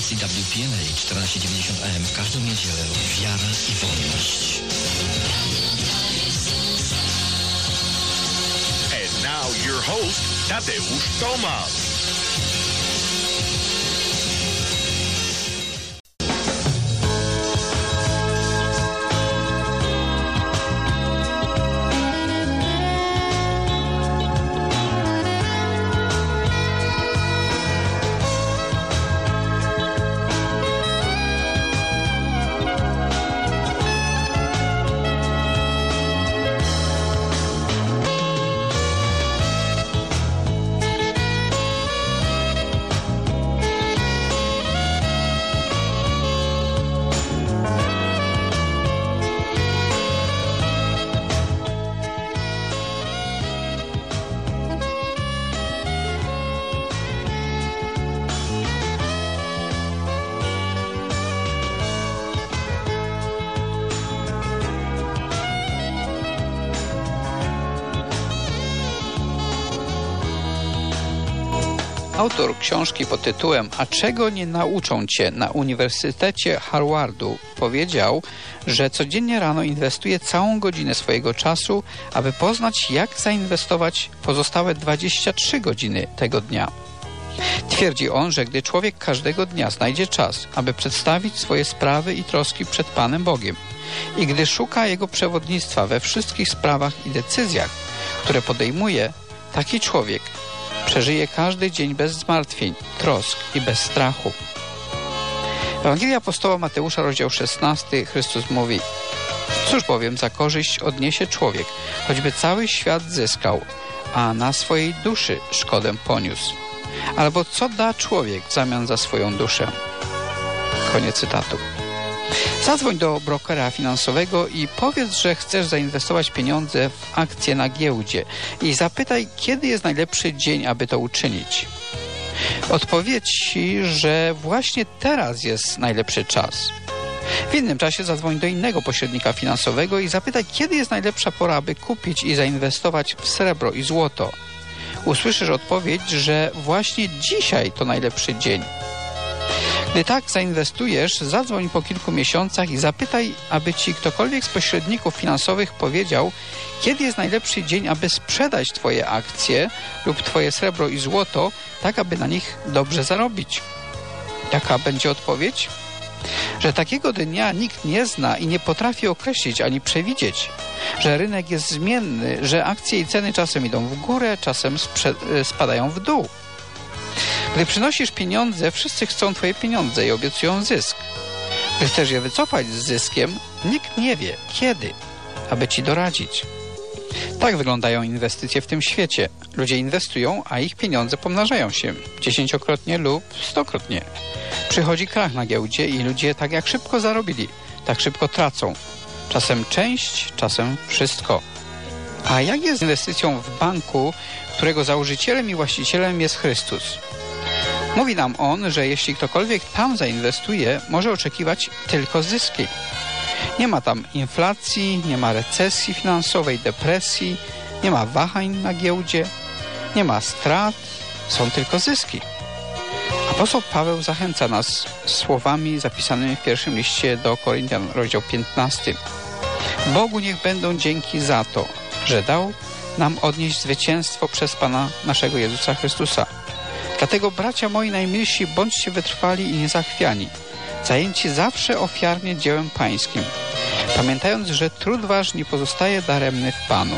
stacji WPNA 1490 AM w każdą niedzielę wiara i wolność. And now your host, Tadeusz Tomasz. Autor książki pod tytułem „A czego nie nauczą cię na Uniwersytecie Harvardu” powiedział, że codziennie rano inwestuje całą godzinę swojego czasu, aby poznać, jak zainwestować pozostałe 23 godziny tego dnia. Twierdzi on, że gdy człowiek każdego dnia znajdzie czas, aby przedstawić swoje sprawy i troski przed Panem Bogiem i gdy szuka Jego przewodnictwa we wszystkich sprawach i decyzjach, które podejmuje, taki człowiek przeżyje każdy dzień bez zmartwień, trosk i bez strachu. W Ewangelii apostoła Mateusza, rozdział 16, Chrystus mówi: cóż bowiem za korzyść odniesie człowiek, choćby cały świat zyskał, a na swojej duszy szkodę poniósł? Albo co da człowiek w zamian za swoją duszę? Koniec cytatu. Zadzwoń do brokera finansowego i powiedz, że chcesz zainwestować pieniądze w akcje na giełdzie i zapytaj, kiedy jest najlepszy dzień, aby to uczynić. Odpowiedz ci, że właśnie teraz jest najlepszy czas. W innym czasie zadzwoń do innego pośrednika finansowego i zapytaj, kiedy jest najlepsza pora, aby kupić i zainwestować w srebro i złoto. Usłyszysz odpowiedź, że właśnie dzisiaj to najlepszy dzień. Gdy tak zainwestujesz, zadzwoń po kilku miesiącach i zapytaj, aby ci ktokolwiek z pośredników finansowych powiedział, kiedy jest najlepszy dzień, aby sprzedać twoje akcje lub twoje srebro i złoto, tak aby na nich dobrze zarobić. Jaka będzie odpowiedź? Że takiego dnia nikt nie zna i nie potrafi określić ani przewidzieć, że rynek jest zmienny, że akcje i ceny czasem idą w górę, czasem spadają w dół. Gdy przynosisz pieniądze, wszyscy chcą twoje pieniądze i obiecują zysk. Gdy chcesz je wycofać z zyskiem, nikt nie wie, kiedy, aby ci doradzić. Tak wyglądają inwestycje w tym świecie. Ludzie inwestują, a ich pieniądze pomnażają się 10-krotnie lub 100-krotnie. Przychodzi krach na giełdzie i ludzie tak jak szybko zarobili, tak szybko tracą. Czasem część, czasem wszystko. A jak jest z inwestycją w banku, którego założycielem i właścicielem jest Chrystus? Mówi nam on, że jeśli ktokolwiek tam zainwestuje, może oczekiwać tylko zyski. Nie ma tam inflacji, nie ma recesji finansowej, depresji, nie ma wahań na giełdzie, nie ma strat, są tylko zyski. Apostoł Paweł zachęca nas słowami zapisanymi w pierwszym liście do Koryntian, rozdział 15. Bogu niech będą dzięki za to, że dał nam odnieść zwycięstwo przez Pana naszego Jezusa Chrystusa. Dlatego, bracia moi najmilsi, bądźcie wytrwali i niezachwiani, zajęci zawsze ofiarnie dziełem pańskim, pamiętając, że trud wasz nie pozostaje daremny w Panu.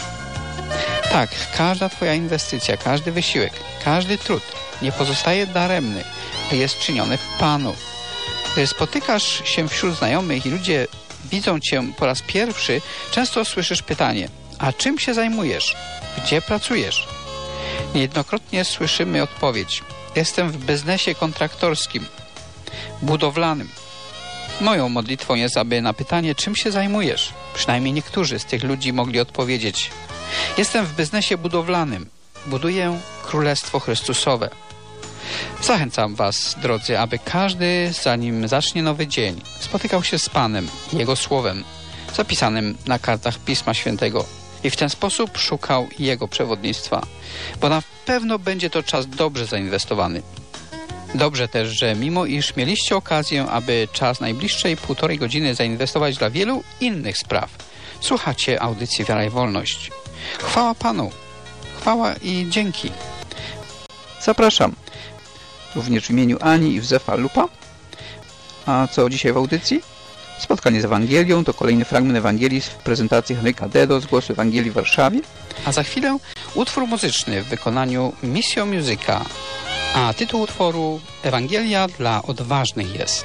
Tak, każda twoja inwestycja, każdy wysiłek, każdy trud nie pozostaje daremny, gdy jest czyniony w Panu. Gdy spotykasz się wśród znajomych i ludzie widzą cię po raz pierwszy, często słyszysz pytanie: a czym się zajmujesz? Gdzie pracujesz? Niejednokrotnie słyszymy odpowiedź: jestem w biznesie kontraktorskim, budowlanym. Moją modlitwą jest, aby na pytanie, czym się zajmujesz, przynajmniej niektórzy z tych ludzi mogli odpowiedzieć: jestem w biznesie budowlanym, buduję Królestwo Chrystusowe. Zachęcam was, drodzy, aby każdy, zanim zacznie nowy dzień, spotykał się z Panem i Jego Słowem, zapisanym na kartach Pisma Świętego, i w ten sposób szukał Jego przewodnictwa, bo na pewno będzie to czas dobrze zainwestowany. Dobrze też, że mimo iż mieliście okazję, aby czas najbliższej 1,5 godziny zainwestować dla wielu innych spraw, słuchacie audycji Wiara i Wolność. Chwała Panu, chwała i dzięki. Zapraszam również w imieniu Ani i Józefa Lupa. A co dzisiaj w audycji? Spotkanie z Ewangelią, to kolejny fragment Ewangelii w prezentacji Henryka Dedo z Głosu Ewangelii w Warszawie. A za chwilę utwór muzyczny w wykonaniu Missio Musica, a tytuł utworu Ewangelia dla odważnych jest.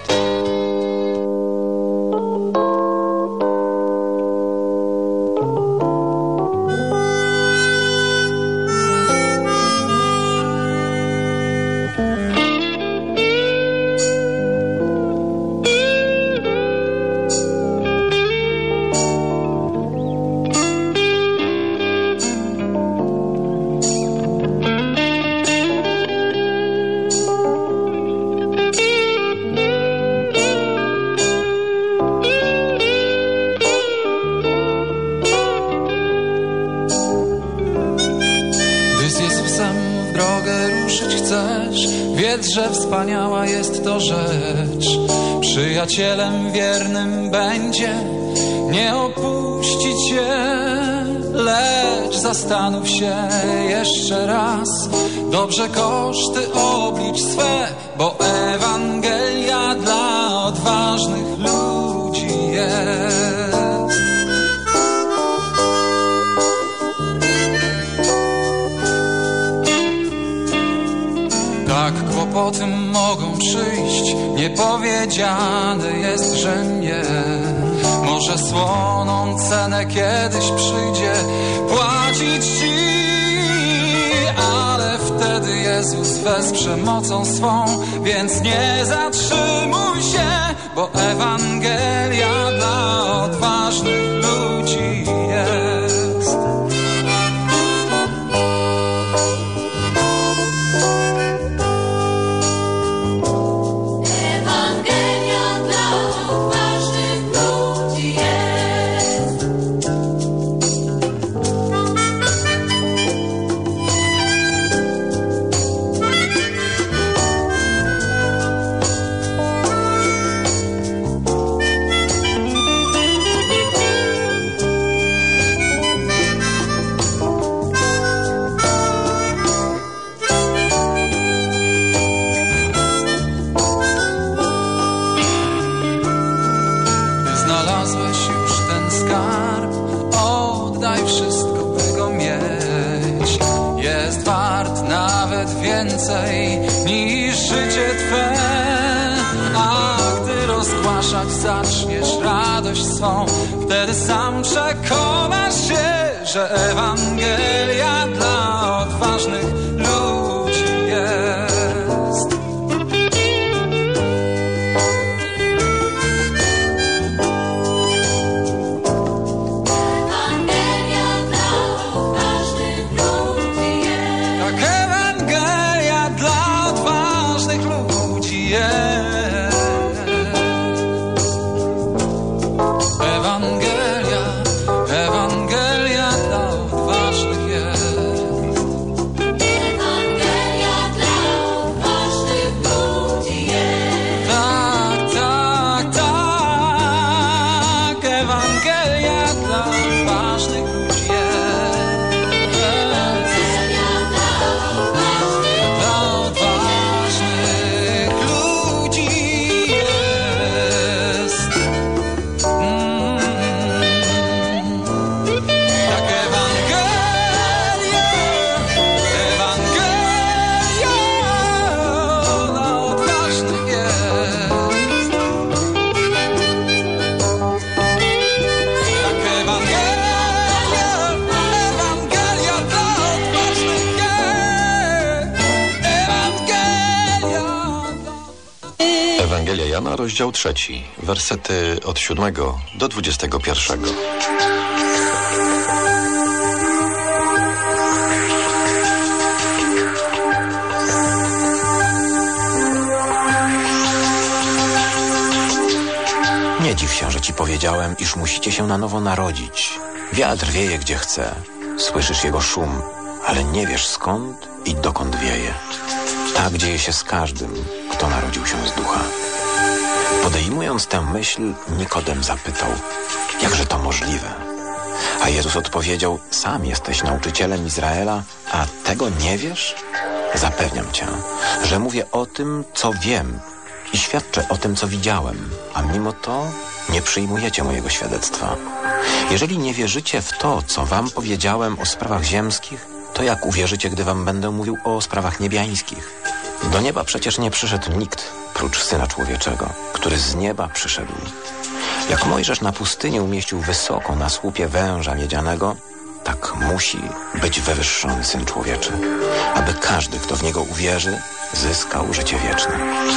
Że wspaniała jest to rzecz, przyjacielem wiernym będzie, nie opuści cię, lecz zastanów się jeszcze raz, dobrze koszty oblicz swe, bo Ewangelia dla odważnych ludzi jest. Tak kłopoty mogą przyjść, niepowiedziane jest, że nie. Może słoną cenę kiedyś przyjdzie płacić ci, ale wtedy Jezus wesprze mocą swą, więc nie zatrzymuj się, bo Ewangelia dla odważnych ludzi jest. Więcej niż życie Twe, a gdy rozgłaszać zaczniesz radość swą, wtedy sam przekonasz się, że Ewangelia dla odważnych ludzi jest. Ewangelia Jana, rozdział 3, wersety od 7 do 21. Nie dziw się, że ci powiedziałem, iż musicie się na nowo narodzić. Wiatr wieje gdzie chce, słyszysz jego szum, ale nie wiesz skąd i dokąd wieje. Tak dzieje się z każdym, kto narodził się z ducha. Podejmując tę myśl, Nikodem zapytał, jakże to możliwe? A Jezus odpowiedział, sam jesteś nauczycielem Izraela, a tego nie wiesz? Zapewniam cię, że mówię o tym, co wiem i świadczę o tym, co widziałem, a mimo to nie przyjmujecie mojego świadectwa. Jeżeli nie wierzycie w to, co wam powiedziałem o sprawach ziemskich, to jak uwierzycie, gdy wam będę mówił o sprawach niebiańskich? Do nieba przecież nie przyszedł nikt, prócz Syna Człowieczego, który z nieba przyszedł. Jak Mojżesz na pustyni umieścił wysoko na słupie węża miedzianego, tak musi być wywyższony Syn Człowieczy, aby każdy, kto w Niego uwierzy, zyskał życie wieczne.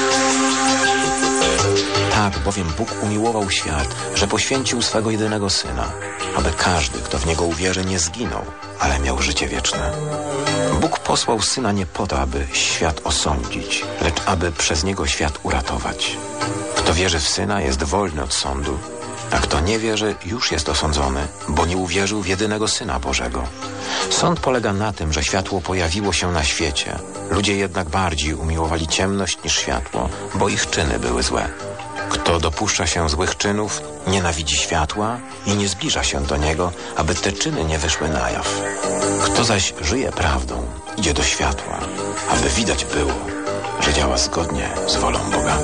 Tak bowiem Bóg umiłował świat, że poświęcił swego jedynego Syna, aby każdy, kto w Niego uwierzy, nie zginął, ale miał życie wieczne. Bóg posłał Syna nie po to, aby świat osądzić, lecz aby przez Niego świat uratować. Kto wierzy w Syna, jest wolny od sądu, a kto nie wierzy, już jest osądzony, bo nie uwierzył w jedynego Syna Bożego. Sąd polega na tym, że światło pojawiło się na świecie. Ludzie jednak bardziej umiłowali ciemność niż światło, bo ich czyny były złe. Kto dopuszcza się złych czynów, nienawidzi światła i nie zbliża się do niego, aby te czyny nie wyszły na jaw. Kto zaś żyje prawdą, idzie do światła, aby widać było, że działa zgodnie z wolą Boga.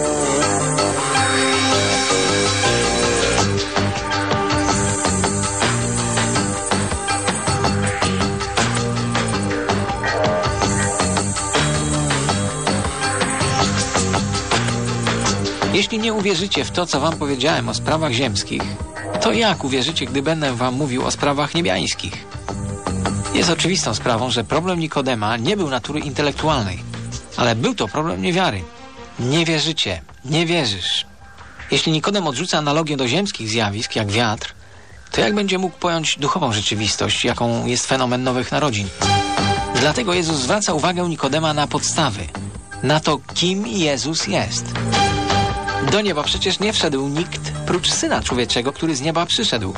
Jeśli nie uwierzycie w to, co wam powiedziałem o sprawach ziemskich, to jak uwierzycie, gdy będę wam mówił o sprawach niebiańskich? Jest oczywistą sprawą, że problem Nikodema nie był natury intelektualnej, ale był to problem niewiary. Nie wierzycie, nie wierzysz. Jeśli Nikodem odrzuca analogię do ziemskich zjawisk, jak wiatr, to jak będzie mógł pojąć duchową rzeczywistość, jaką jest fenomen nowych narodzin? Dlatego Jezus zwraca uwagę Nikodema na podstawy, na to, kim Jezus jest. Do nieba przecież nie wszedł nikt prócz Syna Człowieczego, który z nieba przyszedł.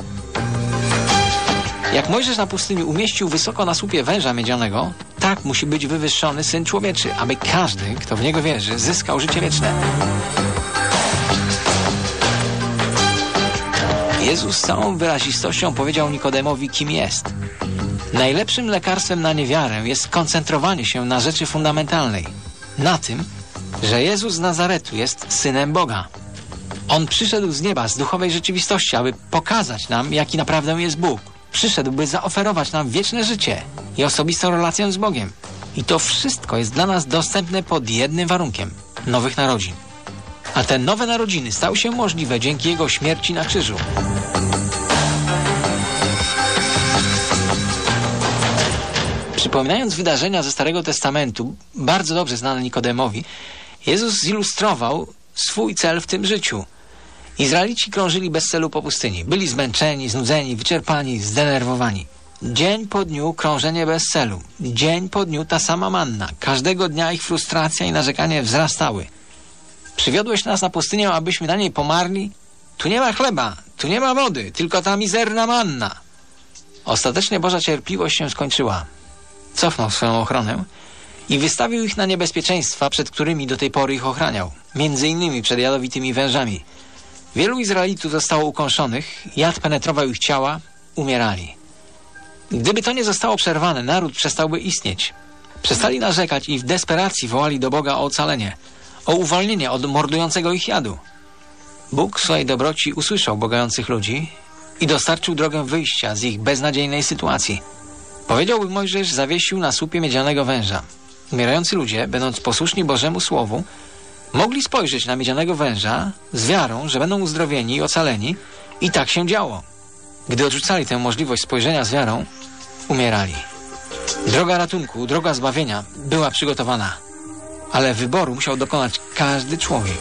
Jak Mojżesz na pustyni umieścił wysoko na słupie węża miedzianego, tak musi być wywyższony Syn Człowieczy, aby każdy, kto w Niego wierzy, zyskał życie wieczne. Jezus z całą wyrazistością powiedział Nikodemowi, kim jest. Najlepszym lekarstwem na niewiarę jest skoncentrowanie się na rzeczy fundamentalnej. Na tym, że Jezus z Nazaretu jest Synem Boga. On przyszedł z nieba, z duchowej rzeczywistości, aby pokazać nam, jaki naprawdę jest Bóg. Przyszedł, by zaoferować nam wieczne życie i osobistą relację z Bogiem. I to wszystko jest dla nas dostępne pod jednym warunkiem – nowych narodzin. A te nowe narodziny stały się możliwe dzięki Jego śmierci na krzyżu. Przypominając wydarzenia ze Starego Testamentu, bardzo dobrze znane Nikodemowi, Jezus zilustrował swój cel w tym życiu. Izraelici krążyli bez celu po pustyni. Byli zmęczeni, znudzeni, wyczerpani, zdenerwowani. Dzień po dniu krążenie bez celu. Dzień po dniu ta sama manna. Każdego dnia ich frustracja i narzekanie wzrastały. Przywiodłeś nas na pustynię, abyśmy na niej pomarli? Tu nie ma chleba, tu nie ma wody, tylko ta mizerna manna. Ostatecznie Boża cierpliwość się skończyła. Cofnął swoją ochronę i wystawił ich na niebezpieczeństwa, przed którymi do tej pory ich ochraniał. Między innymi przed jadowitymi wężami. Wielu Izraelitów zostało ukąszonych, jad penetrował ich ciała, umierali. Gdyby to nie zostało przerwane, naród przestałby istnieć. Przestali narzekać i w desperacji wołali do Boga o ocalenie, o uwolnienie od mordującego ich jadu. Bóg w swojej dobroci usłyszał błagających ludzi i dostarczył drogę wyjścia z ich beznadziejnej sytuacji. Powiedział, by Mojżesz zawiesił na słupie miedzianego węża. Umierający ludzie, będąc posłuszni Bożemu Słowu, mogli spojrzeć na miedzianego węża z wiarą, że będą uzdrowieni i ocaleni, i tak się działo. Gdy odrzucali tę możliwość spojrzenia z wiarą, umierali. Droga ratunku, droga zbawienia była przygotowana, ale wyboru musiał dokonać każdy człowiek.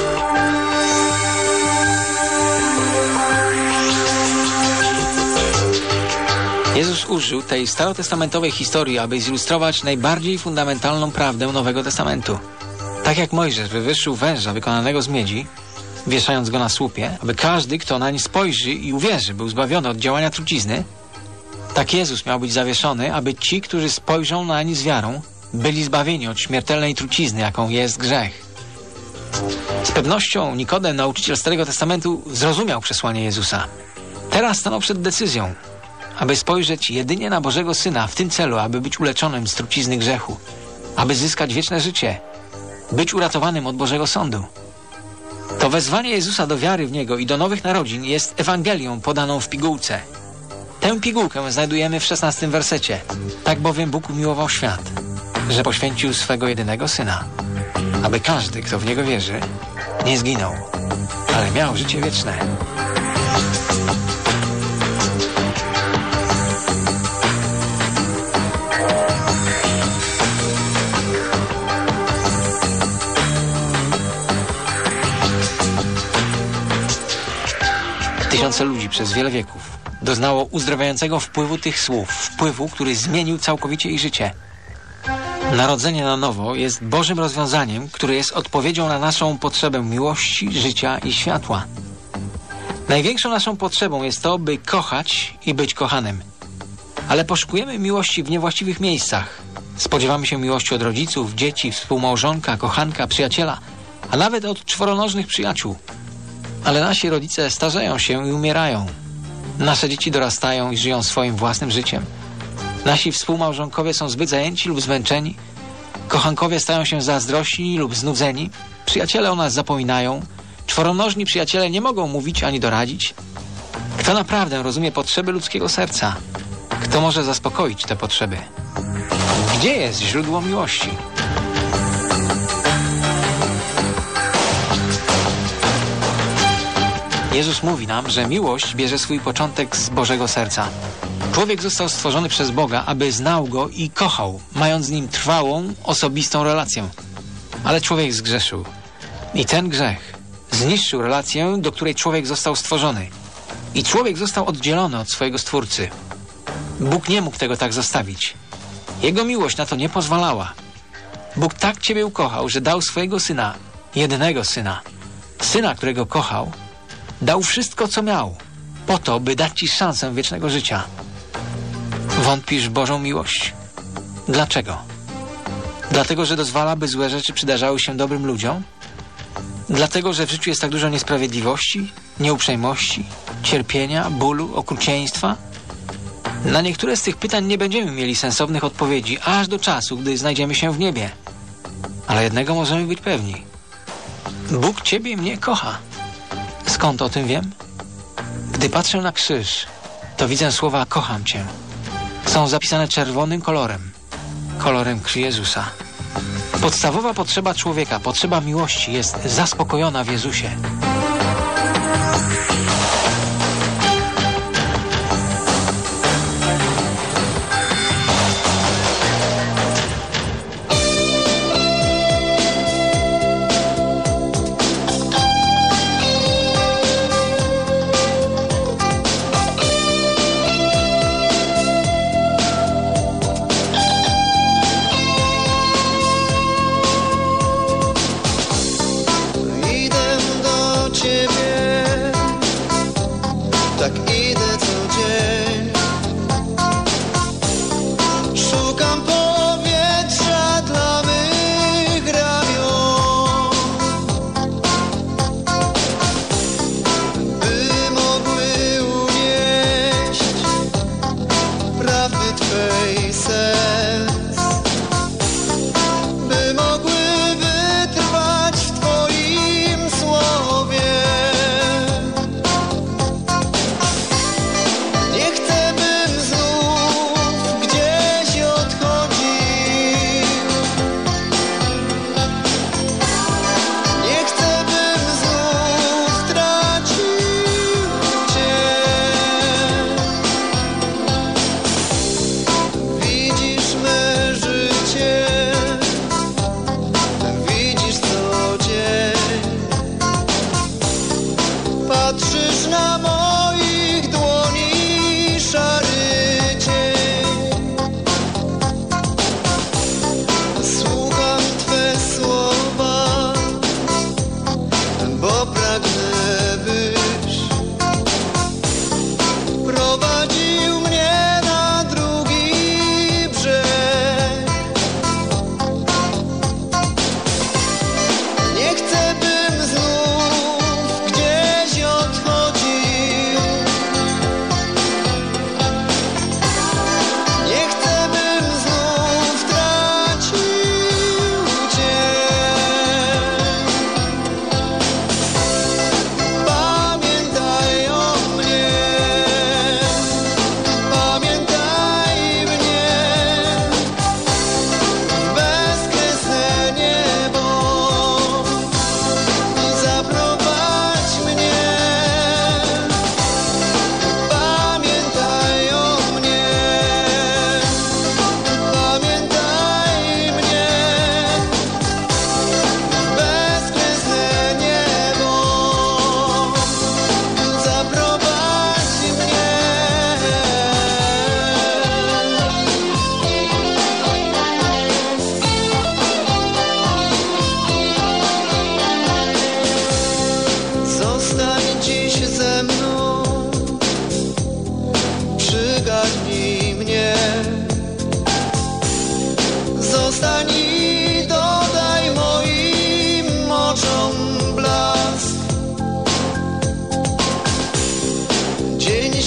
Jezus użył tej starotestamentowej historii, aby zilustrować najbardziej fundamentalną prawdę Nowego Testamentu. Tak jak Mojżesz wywyższył węża wykonanego z miedzi, wieszając go na słupie, aby każdy, kto nań spojrzy i uwierzy, był zbawiony od działania trucizny, tak Jezus miał być zawieszony, aby ci, którzy spojrzą nań z wiarą, byli zbawieni od śmiertelnej trucizny, jaką jest grzech. Z pewnością Nikodem, nauczyciel Starego Testamentu, zrozumiał przesłanie Jezusa. Teraz stanął przed decyzją, aby spojrzeć jedynie na Bożego Syna w tym celu, aby być uleczonym z trucizny grzechu, aby zyskać wieczne życie, być uratowanym od Bożego Sądu. To wezwanie Jezusa do wiary w Niego i do nowych narodzin jest Ewangelią podaną w pigułce. Tę pigułkę znajdujemy w 16 wersecie. Tak bowiem Bóg umiłował świat, że poświęcił swego jedynego Syna, aby każdy, kto w Niego wierzy, nie zginął, ale miał życie wieczne. Tysiące ludzi przez wiele wieków doznało uzdrawiającego wpływu tych słów, wpływu, który zmienił całkowicie ich życie. Narodzenie na nowo jest Bożym rozwiązaniem, które jest odpowiedzią na naszą potrzebę miłości, życia i światła. Największą naszą potrzebą jest to, by kochać i być kochanym. Ale poszukujemy miłości w niewłaściwych miejscach. Spodziewamy się miłości od rodziców, dzieci, współmałżonka, kochanka, przyjaciela, a nawet od czworonożnych przyjaciół. Ale nasi rodzice starzeją się i umierają. Nasze dzieci dorastają i żyją swoim własnym życiem. Nasi współmałżonkowie są zbyt zajęci lub zmęczeni. Kochankowie stają się zazdrośni lub znudzeni. Przyjaciele o nas zapominają. Czworonożni przyjaciele nie mogą mówić ani doradzić. Kto naprawdę rozumie potrzeby ludzkiego serca? Kto może zaspokoić te potrzeby? Gdzie jest źródło miłości? Jezus mówi nam, że miłość bierze swój początek z Bożego serca. Człowiek został stworzony przez Boga, aby znał Go i kochał, mając z Nim trwałą, osobistą relację. Ale człowiek zgrzeszył. I ten grzech zniszczył relację, do której człowiek został stworzony. I człowiek został oddzielony od swojego Stwórcy. Bóg nie mógł tego tak zostawić. Jego miłość na to nie pozwalała. Bóg tak Ciebie ukochał, że dał swojego Syna, jedynego Syna. Syna, którego kochał, dał wszystko, co miał, po to, by dać Ci szansę wiecznego życia. Wątpisz w Bożą miłość? Dlaczego? Dlatego, że dozwala, by złe rzeczy przydarzały się dobrym ludziom? Dlatego, że w życiu jest tak dużo niesprawiedliwości, nieuprzejmości, cierpienia, bólu, okrucieństwa? Na niektóre z tych pytań nie będziemy mieli sensownych odpowiedzi, aż do czasu, gdy znajdziemy się w niebie. Ale jednego możemy być pewni. Bóg Ciebie i mnie kocha. Skąd o tym wiem? Gdy patrzę na krzyż, to widzę słowa kocham Cię. Są zapisane czerwonym kolorem, kolorem krwi Jezusa. Podstawowa potrzeba człowieka, potrzeba miłości jest zaspokojona w Jezusie.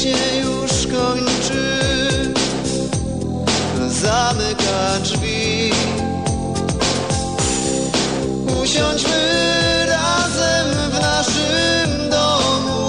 się już kończy, zamyka drzwi. Usiądźmy razem w naszym domu.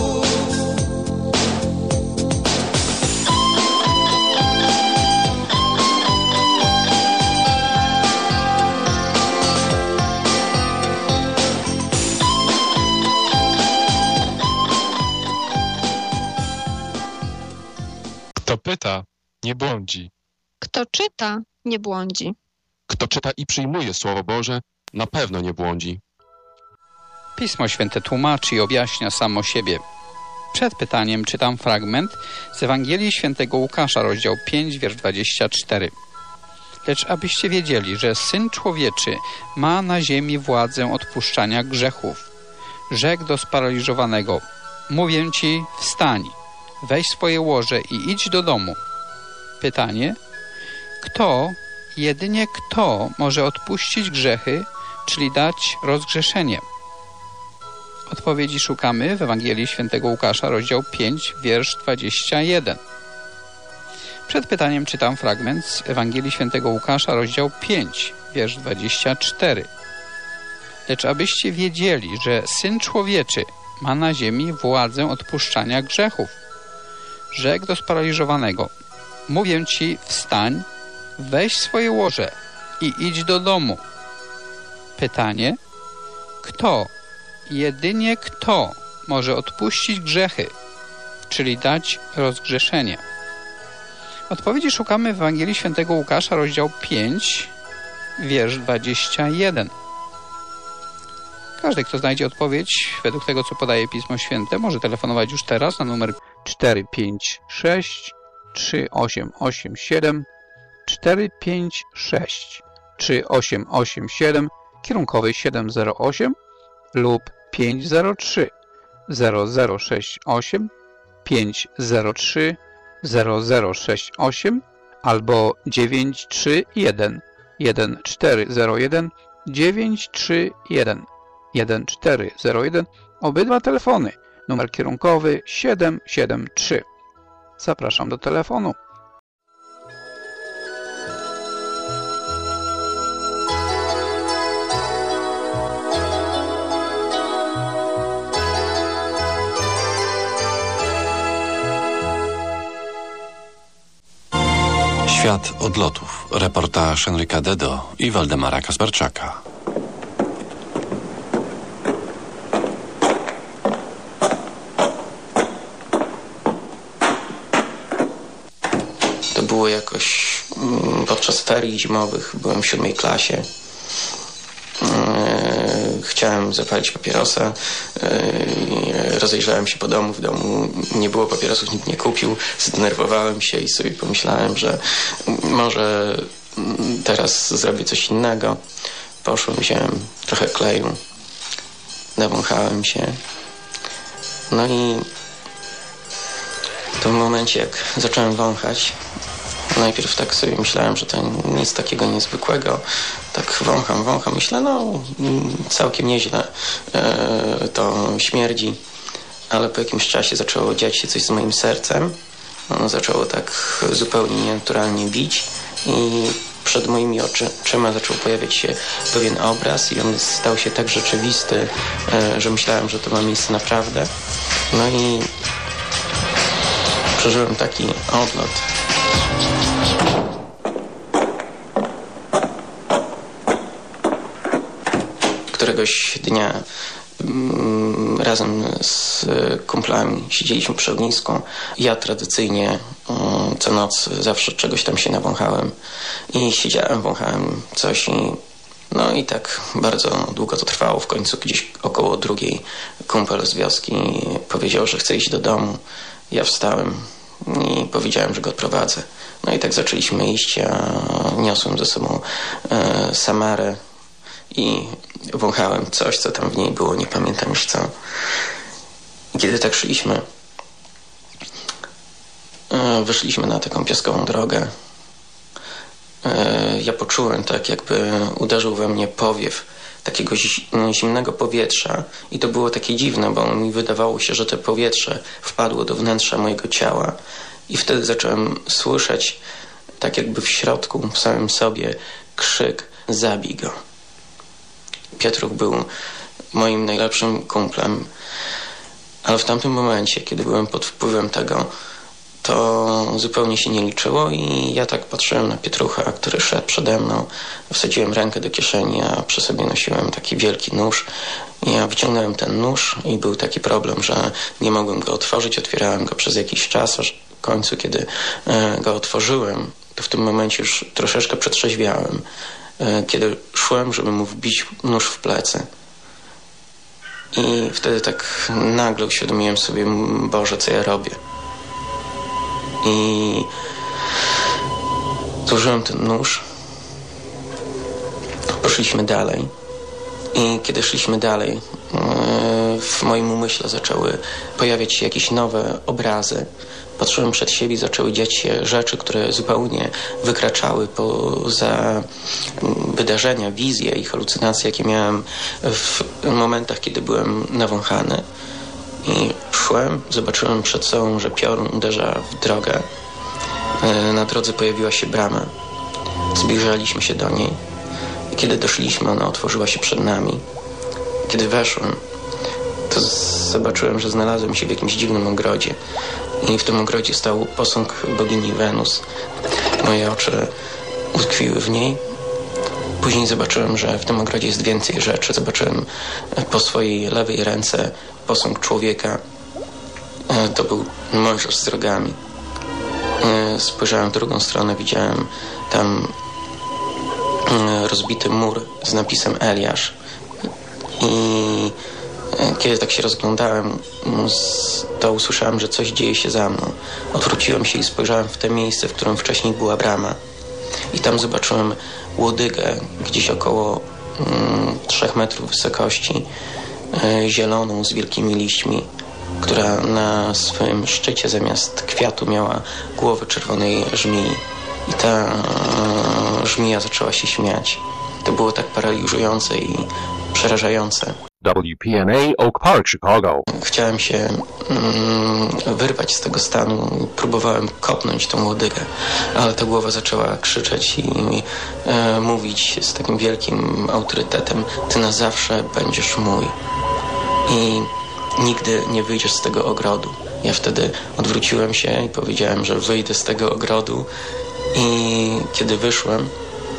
Kto pyta, nie błądzi. Kto czyta, nie błądzi. Kto czyta i przyjmuje Słowo Boże, na pewno nie błądzi. Pismo Święte tłumaczy i objaśnia samo siebie. Przed pytaniem czytam fragment z Ewangelii Świętego Łukasza, rozdział 5, wiersz 24. Lecz abyście wiedzieli, że Syn Człowieczy ma na ziemi władzę odpuszczania grzechów. Rzekł do sparaliżowanego: mówię ci, wstań, weź swoje łoże i idź do domu. Pytanie: kto, jedynie kto może odpuścić grzechy, czyli dać rozgrzeszenie? Odpowiedzi szukamy w Ewangelii Świętego Łukasza, rozdział 5, wiersz 21. Przed pytaniem czytam fragment z Ewangelii Świętego Łukasza, rozdział 5, wiersz 24. Lecz abyście wiedzieli, że Syn Człowieczy ma na ziemi władzę odpuszczania grzechów. Rzekł do sparaliżowanego: mówię ci, wstań, weź swoje łoże i idź do domu. Pytanie: kto, jedynie kto może odpuścić grzechy, czyli dać rozgrzeszenie? Odpowiedzi szukamy w Ewangelii Świętego Łukasza, rozdział 5, wiersz 21. Każdy, kto znajdzie odpowiedź według tego, co podaje Pismo Święte, może telefonować już teraz na numer 456 3887 456 3887, kierunkowy 708 lub 503 0068 503 0068 albo 931 1401 931 1401. Obydwa telefony. Numer kierunkowy 773. Zapraszam do telefonu. Świat odlotów. Reportaż Henryka Dedo i Waldemara Kasperczaka. To było jakoś podczas ferii zimowych, byłem w 7. klasie. Chciałem zapalić papierosa, rozejrzałem się po domu, w domu nie było papierosów, nikt nie kupił, zdenerwowałem się i sobie pomyślałem, że może teraz zrobię coś innego. Poszłem, wziąłem trochę kleju, nawąchałem się, no i w tym momencie, jak zacząłem wąchać, najpierw tak sobie myślałem, że to nic takiego niezwykłego. Tak wącham, myślę, no całkiem nieźle to śmierdzi. Ale po jakimś czasie zaczęło dziać się coś z moim sercem. Ono zaczęło tak zupełnie nienaturalnie bić i przed moimi oczyma zaczął pojawiać się pewien obraz i on stał się tak rzeczywisty, że myślałem, że to ma miejsce naprawdę. No i przeżyłem taki odlot. Któregoś dnia razem z kumplami siedzieliśmy przy ognisku. Ja tradycyjnie co noc zawsze czegoś tam się nawąchałem i siedziałem, wąchałem coś no i tak bardzo długo to trwało. W końcu gdzieś około 2 kumpel z wioski powiedział, że chce iść do domu. Ja wstałem i powiedziałem, że go odprowadzę. No i tak zaczęliśmy iść. Ja niosłem ze sobą Samarę i wąchałem coś, co tam w niej było, nie pamiętam już co. I kiedy tak szliśmy, wyszliśmy na taką piaskową drogę. Ja poczułem tak, jakby uderzył we mnie powiew takiego zimnego powietrza i to było takie dziwne, bo mi wydawało się, że to powietrze wpadło do wnętrza mojego ciała i wtedy zacząłem słyszeć tak jakby w środku, w samym sobie krzyk: zabij go. Pietruch był moim najlepszym kumplem, ale w tamtym momencie, kiedy byłem pod wpływem tego, to zupełnie się nie liczyło i ja tak patrzyłem na Pietrucha, który szedł przede mną. Wsadziłem rękę do kieszeni, a przy sobie nosiłem taki wielki nóż. Ja wyciągnąłem ten nóż i był taki problem, że nie mogłem go otworzyć. Otwierałem go przez jakiś czas, aż w końcu, kiedy go otworzyłem, to w tym momencie już troszeczkę przetrzeźwiałem, kiedy szłem, żeby mu wbić nóż w plecy. I wtedy tak nagle uświadomiłem sobie: Boże, co ja robię? I złożyłem ten nóż. Poszliśmy dalej. I kiedy szliśmy dalej, w moim umyśle zaczęły pojawiać się jakieś nowe obrazy. Patrzyłem przed siebie i zaczęły dziać się rzeczy, które zupełnie wykraczały poza wydarzenia, wizje i halucynacje, jakie miałem w momentach, kiedy byłem nawąchany. I szłem, zobaczyłem przed sobą, że piorun uderza w drogę. Na drodze pojawiła się brama. Zbliżaliśmy się do niej. I kiedy doszliśmy, ona otworzyła się przed nami. Kiedy weszłem, to zobaczyłem, że znalazłem się w jakimś dziwnym ogrodzie. I w tym ogrodzie stał posąg bogini Wenus. Moje oczy utkwiły w niej. Później zobaczyłem, że w tym ogrodzie jest więcej rzeczy. Zobaczyłem po swojej lewej ręce posąg człowieka. To był Mojżesz z rogami. Spojrzałem w drugą stronę, widziałem tam rozbity mur z napisem Eliasz. I kiedy tak się rozglądałem, to usłyszałem, że coś dzieje się za mną. Odwróciłem się i spojrzałem w te miejsce, w którym wcześniej była brama. I tam zobaczyłem łodygę gdzieś około 3 metrów wysokości, zieloną z wielkimi liśćmi, która na swoim szczycie zamiast kwiatu miała głowę czerwonej żmii. I ta żmija zaczęła się śmiać. To było tak paraliżujące i przerażające. WPNA Oak Park, Chicago. Chciałem się wyrwać z tego stanu. Próbowałem kopnąć tą łodygę, ale ta głowa zaczęła krzyczeć i mówić z takim wielkim autorytetem: ty na zawsze będziesz mój i nigdy nie wyjdziesz z tego ogrodu. Ja wtedy odwróciłem się i powiedziałem, że wyjdę z tego ogrodu. I kiedy wyszłem,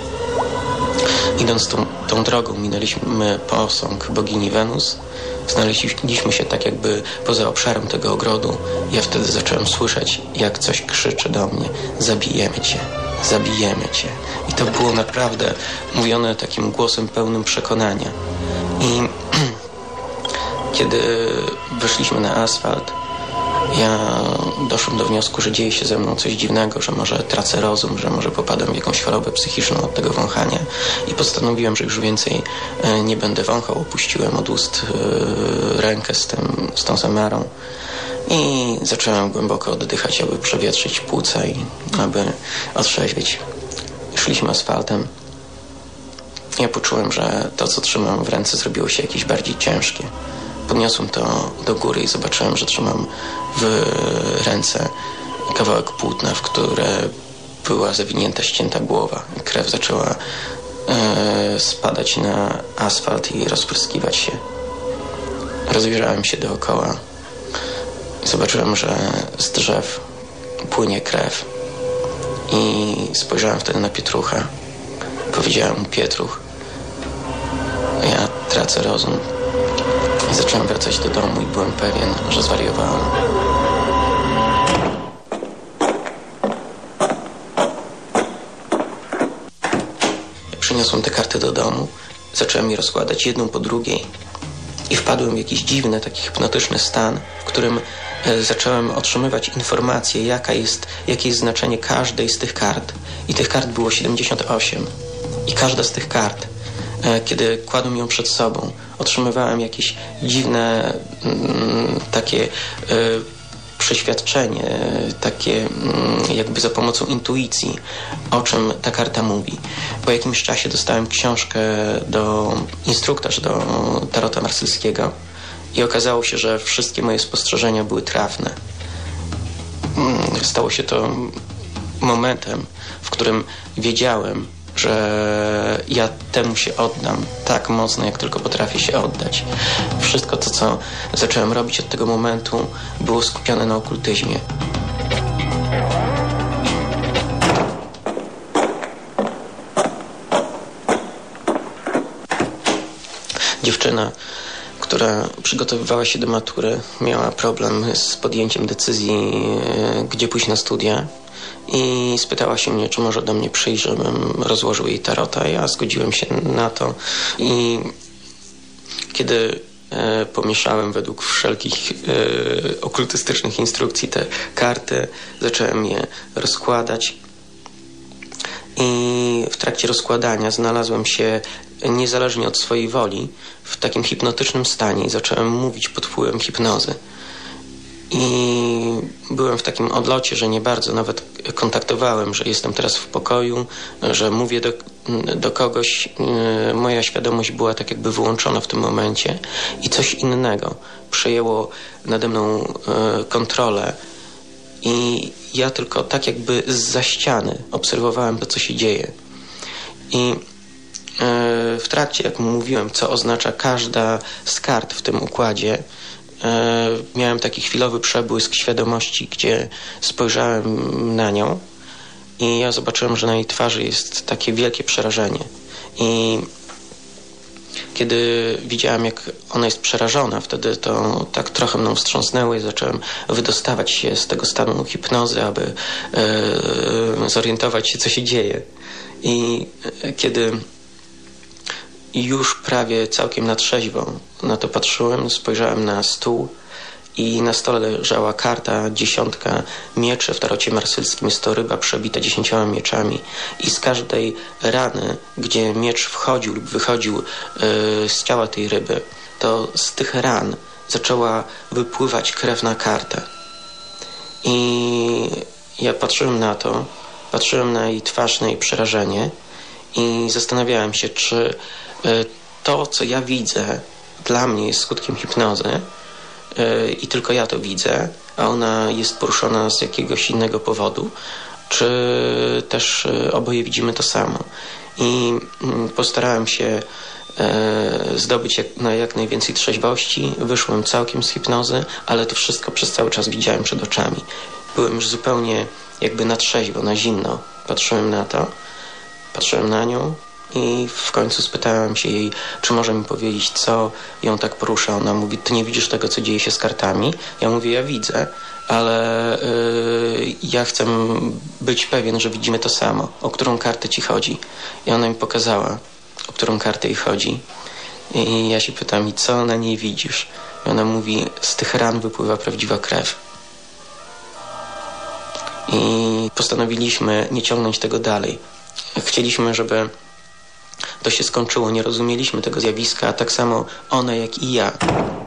idąc tą drogą, minęliśmy posąg bogini Wenus. Znaleźliśmy się tak jakby poza obszarem tego ogrodu. Ja wtedy zacząłem słyszeć, jak coś krzyczy do mnie: zabijemy cię, zabijemy cię. I to było naprawdę mówione takim głosem pełnym przekonania. I kiedy wyszliśmy na asfalt, ja doszłem do wniosku, że dzieje się ze mną coś dziwnego, że może tracę rozum, że może popadam w jakąś chorobę psychiczną od tego wąchania i postanowiłem, że już więcej nie będę wąchał. Opuściłem od ust rękę z tą zamarą i zacząłem głęboko oddychać, aby przewietrzyć płuca i aby otrzeźwieć. Szliśmy asfaltem. Ja poczułem, że to, co trzymam w ręce, zrobiło się jakieś bardziej ciężkie. Podniosłem to do góry i zobaczyłem, że trzymam w ręce kawałek płótna, w które była zawinięta, ścięta głowa. Krew zaczęła spadać na asfalt i rozpryskiwać się. Rozejrzałem się dookoła i zobaczyłem, że z drzew płynie krew. I spojrzałem wtedy na Pietrucha. Powiedziałem mu: Pietruch, ja tracę rozum. I zacząłem wracać do domu i byłem pewien, że zwariowałem. Przyniosłem te karty do domu, zacząłem je rozkładać jedną po drugiej i wpadłem w jakiś dziwny, taki hipnotyczny stan, w którym zacząłem otrzymywać informacje, jakie jest znaczenie każdej z tych kart. I tych kart było 78. I każda z tych kart, kiedy kładłem ją przed sobą, otrzymywałem jakieś dziwne takie przeświadczenie, takie jakby za pomocą intuicji, o czym ta karta mówi. Po jakimś czasie dostałem książkę instruktaż do tarota marsylskiego i okazało się, że wszystkie moje spostrzeżenia były trafne. Stało się to momentem, w którym wiedziałem, że ja temu się oddam tak mocno, jak tylko potrafię się oddać. Wszystko to, co zacząłem robić od tego momentu, było skupione na okultyzmie. Dziewczyna, która przygotowywała się do matury, miała problem z podjęciem decyzji, gdzie pójść na studia. I spytała się mnie, czy może do mnie przyjść, żebym rozłożył jej tarota. Ja zgodziłem się na to i kiedy pomieszałem według wszelkich okultystycznych instrukcji te karty, zacząłem je rozkładać i w trakcie rozkładania znalazłem się niezależnie od swojej woli w takim hipnotycznym stanie i zacząłem mówić pod wpływem hipnozy. I byłem w takim odlocie, że nie bardzo nawet kontaktowałem, że jestem teraz w pokoju, że mówię do kogoś. Moja świadomość była tak jakby wyłączona w tym momencie i coś innego przejęło nade mną kontrolę i ja tylko tak jakby zza ściany obserwowałem to, co się dzieje. I w trakcie, jak mówiłem, co oznacza każda z kart w tym układzie, miałem taki chwilowy przebłysk świadomości, gdzie spojrzałem na nią i ja zobaczyłem, że na jej twarzy jest takie wielkie przerażenie. I kiedy widziałem, jak ona jest przerażona, wtedy to tak trochę mną wstrząsnęło i zacząłem wydostawać się z tego stanu hipnozy, aby zorientować się, co się dzieje. I kiedy już prawie całkiem na trzeźwo na to patrzyłem, spojrzałem na stół i na stole leżała karta 10 mieczy. W tarocie marsylskim jest to ryba przebita 10 mieczami i z każdej rany, gdzie miecz wchodził lub wychodził z ciała tej ryby, to z tych ran zaczęła wypływać krew na kartę. I ja patrzyłem na to, patrzyłem na jej twarz, na jej przerażenie i zastanawiałem się, czy to, co ja widzę, dla mnie jest skutkiem hipnozy i tylko ja to widzę, a ona jest poruszona z jakiegoś innego powodu, czy też oboje widzimy to samo. I postarałem się zdobyć jak najwięcej trzeźwości. Wyszłem całkiem z hipnozy, ale to wszystko przez cały czas widziałem przed oczami. Byłem już zupełnie jakby na trzeźwo, na zimno. Patrzyłem na to, patrzyłem na nią i w końcu spytałem się jej, czy może mi powiedzieć, co ją tak porusza. Ona mówi, ty nie widzisz tego, co dzieje się z kartami? Ja mówię, ja widzę, ale ja chcę być pewien, że widzimy to samo. O którą kartę ci chodzi? I ona mi pokazała, o którą kartę jej chodzi. I ja się pytam, i co na niej widzisz? I ona mówi, z tych ran wypływa prawdziwa krew. I postanowiliśmy nie ciągnąć tego dalej. Chcieliśmy, żeby to się skończyło. Nie rozumieliśmy tego zjawiska, tak samo ona, jak i ja.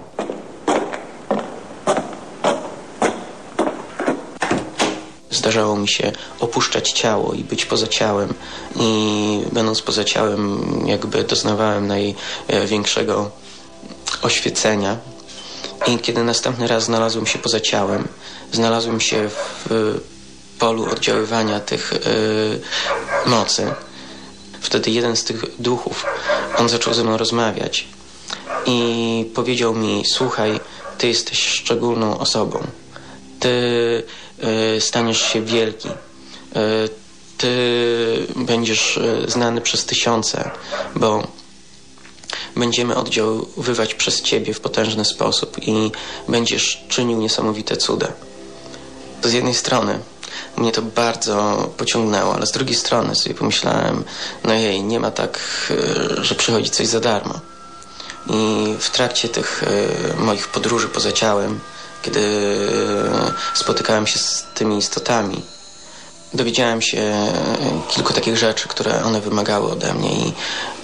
Zdarzało mi się opuszczać ciało i być poza ciałem. I będąc poza ciałem, jakby doznawałem największego oświecenia. I kiedy następny raz znalazłem się poza ciałem, znalazłem się w polu oddziaływania tych mocy. Wtedy jeden z tych duchów, on zaczął ze mną rozmawiać i powiedział mi, słuchaj, ty jesteś szczególną osobą. Ty staniesz się wielki. Ty będziesz znany przez tysiące, bo będziemy oddziaływać przez ciebie w potężny sposób i będziesz czynił niesamowite cuda. To z jednej strony mnie to bardzo pociągnęło, ale z drugiej strony sobie pomyślałem, no jej, nie ma tak, że przychodzi coś za darmo. I w trakcie tych moich podróży poza ciałem, kiedy spotykałem się z tymi istotami, dowiedziałem się kilku takich rzeczy, które one wymagały ode mnie i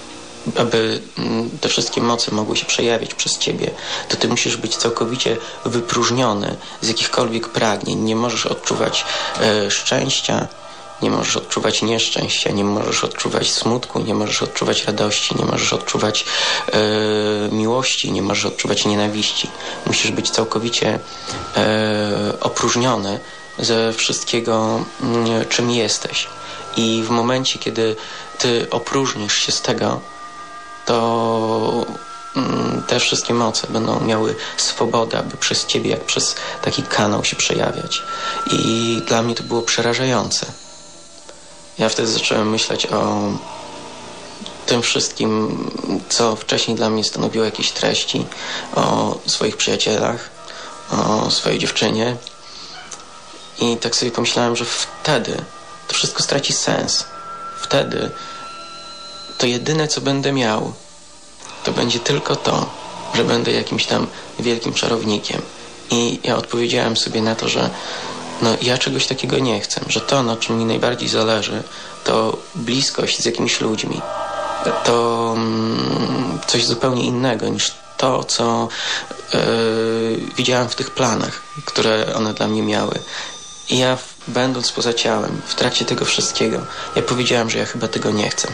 aby te wszystkie moce mogły się przejawiać przez Ciebie, to Ty musisz być całkowicie wypróżniony z jakichkolwiek pragnień. Nie możesz odczuwać szczęścia, nie możesz odczuwać nieszczęścia, nie możesz odczuwać smutku, nie możesz odczuwać radości, nie możesz odczuwać miłości, nie możesz odczuwać nienawiści. Musisz być całkowicie opróżniony ze wszystkiego, czym jesteś. I w momencie, kiedy Ty opróżnisz się z tego, to te wszystkie moce będą miały swobodę, aby przez Ciebie jak przez taki kanał się przejawiać. I dla mnie to było przerażające. Ja wtedy zacząłem myśleć o tym wszystkim, co wcześniej dla mnie stanowiło jakieś treści, o swoich przyjacielach, o swojej dziewczynie. I tak sobie pomyślałem, że wtedy to wszystko straci sens. Wtedy to jedyne, co będę miał, to będzie tylko to, że będę jakimś tam wielkim czarownikiem. I ja odpowiedziałem sobie na to, że ja czegoś takiego nie chcę, że to, na czym mi najbardziej zależy, to bliskość z jakimiś ludźmi. To coś zupełnie innego niż to, co widziałem w tych planach, które one dla mnie miały. I ja, będąc poza ciałem, w trakcie tego wszystkiego, ja powiedziałem, że ja chyba tego nie chcę.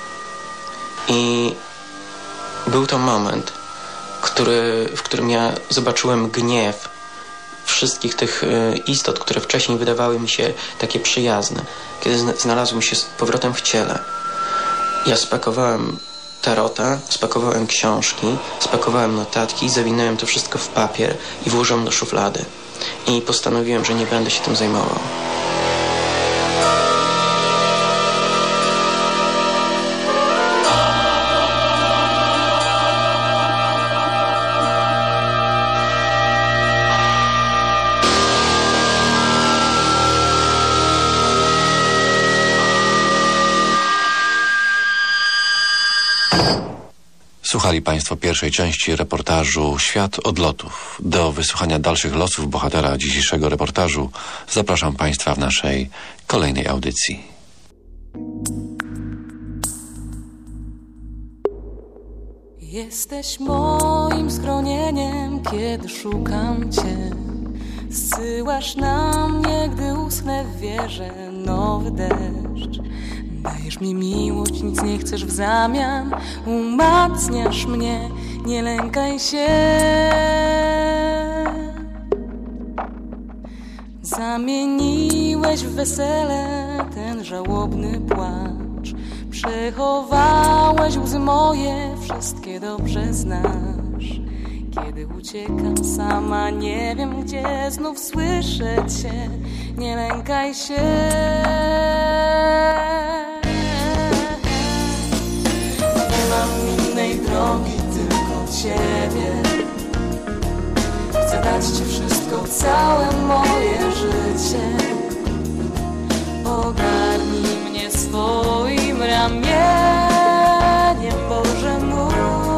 I był to moment, w którym ja zobaczyłem gniew wszystkich tych istot, które wcześniej wydawały mi się takie przyjazne. Kiedy znalazłem się z powrotem w ciele, ja spakowałem tarota, spakowałem książki, spakowałem notatki, zawinąłem to wszystko w papier i włożyłem do szuflady. I postanowiłem, że nie będę się tym zajmował. Słuchali Państwo pierwszej części reportażu Świat odlotów. Do wysłuchania dalszych losów bohatera dzisiejszego reportażu zapraszam Państwa w naszej kolejnej audycji. Jesteś moim schronieniem, kiedy szukam Cię. Zsyłasz na mnie, gdy uschnę w wierze, nowy deszcz. Dajesz mi miłość, nic nie chcesz w zamian. Umacniasz mnie, nie lękaj się. Zamieniłeś w wesele ten żałobny płacz. Przechowałeś łzy moje, wszystkie dobrze znasz. Kiedy uciekam sama, nie wiem gdzie, znów słyszę Cię. Nie lękaj się. Nie mam innej drogi, tylko Ciebie. Chcę dać Ci wszystko, całe moje życie. Ogarnij mnie swoim ramieniem, Boże mój.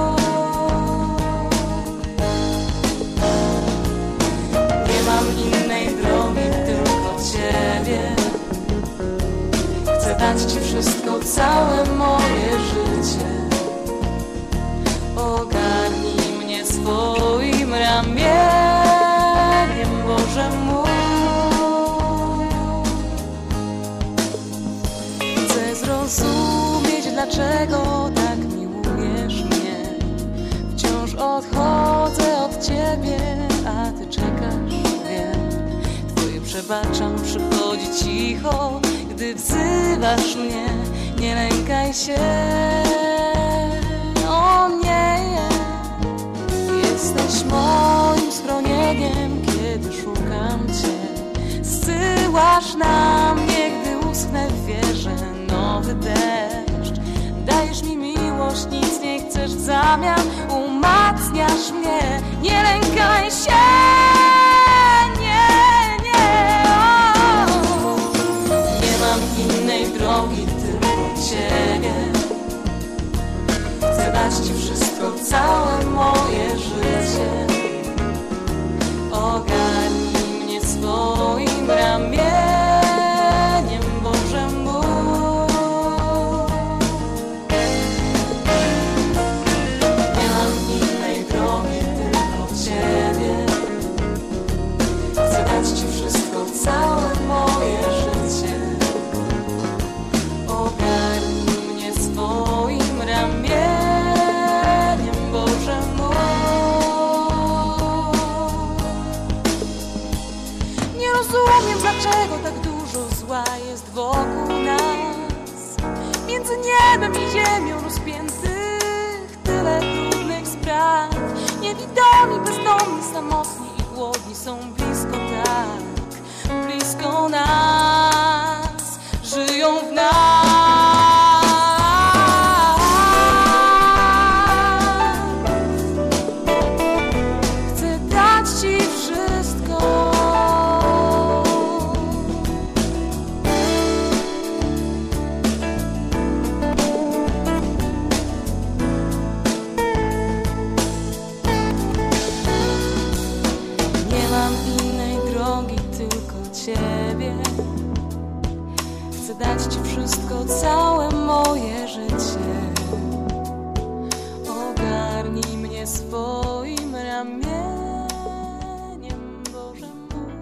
Nie mam innej drogi, tylko Ciebie. Chcę dać Ci wszystko, całe moje życie. Ogarnij mnie swoim ramieniem, Boże mój. Chcę zrozumieć, dlaczego tak miłujesz mnie. Wciąż odchodzę od Ciebie, a Ty czekasz, wiem. Twoje przebaczam przychodzi cicho, gdy wzywasz mnie. Nie lękaj się, o nie. Jesteś moim schronieniem, kiedy szukam Cię. Zsyłasz na mnie, gdy uschnę w wierze, nowy deszcz. Dajesz mi miłość, nic nie chcesz w zamian. Umacniasz mnie, nie lękaj się. Nie, nie, o. Nie mam innej drogi, tylko Ciebie. Chcę dać Ci wszystko, całe moje życie. Ogarnij mnie swoim ramieniem, Boże mój. rozumiem, dlaczego tak dużo zła jest wokół nas. Między niebem i ziemią rozpiętych tyle trudnych spraw. Niewidomi, bezdomni, samotni i głodni są blisko, tak blisko nas, żyją w nas. Chcę dać Ci wszystko. Nie mam innej drogi, tylko Ciebie. Chcę dać Ci wszystko, całe moje życie. Ogarnij mnie swoim ramieniem, Boże mój.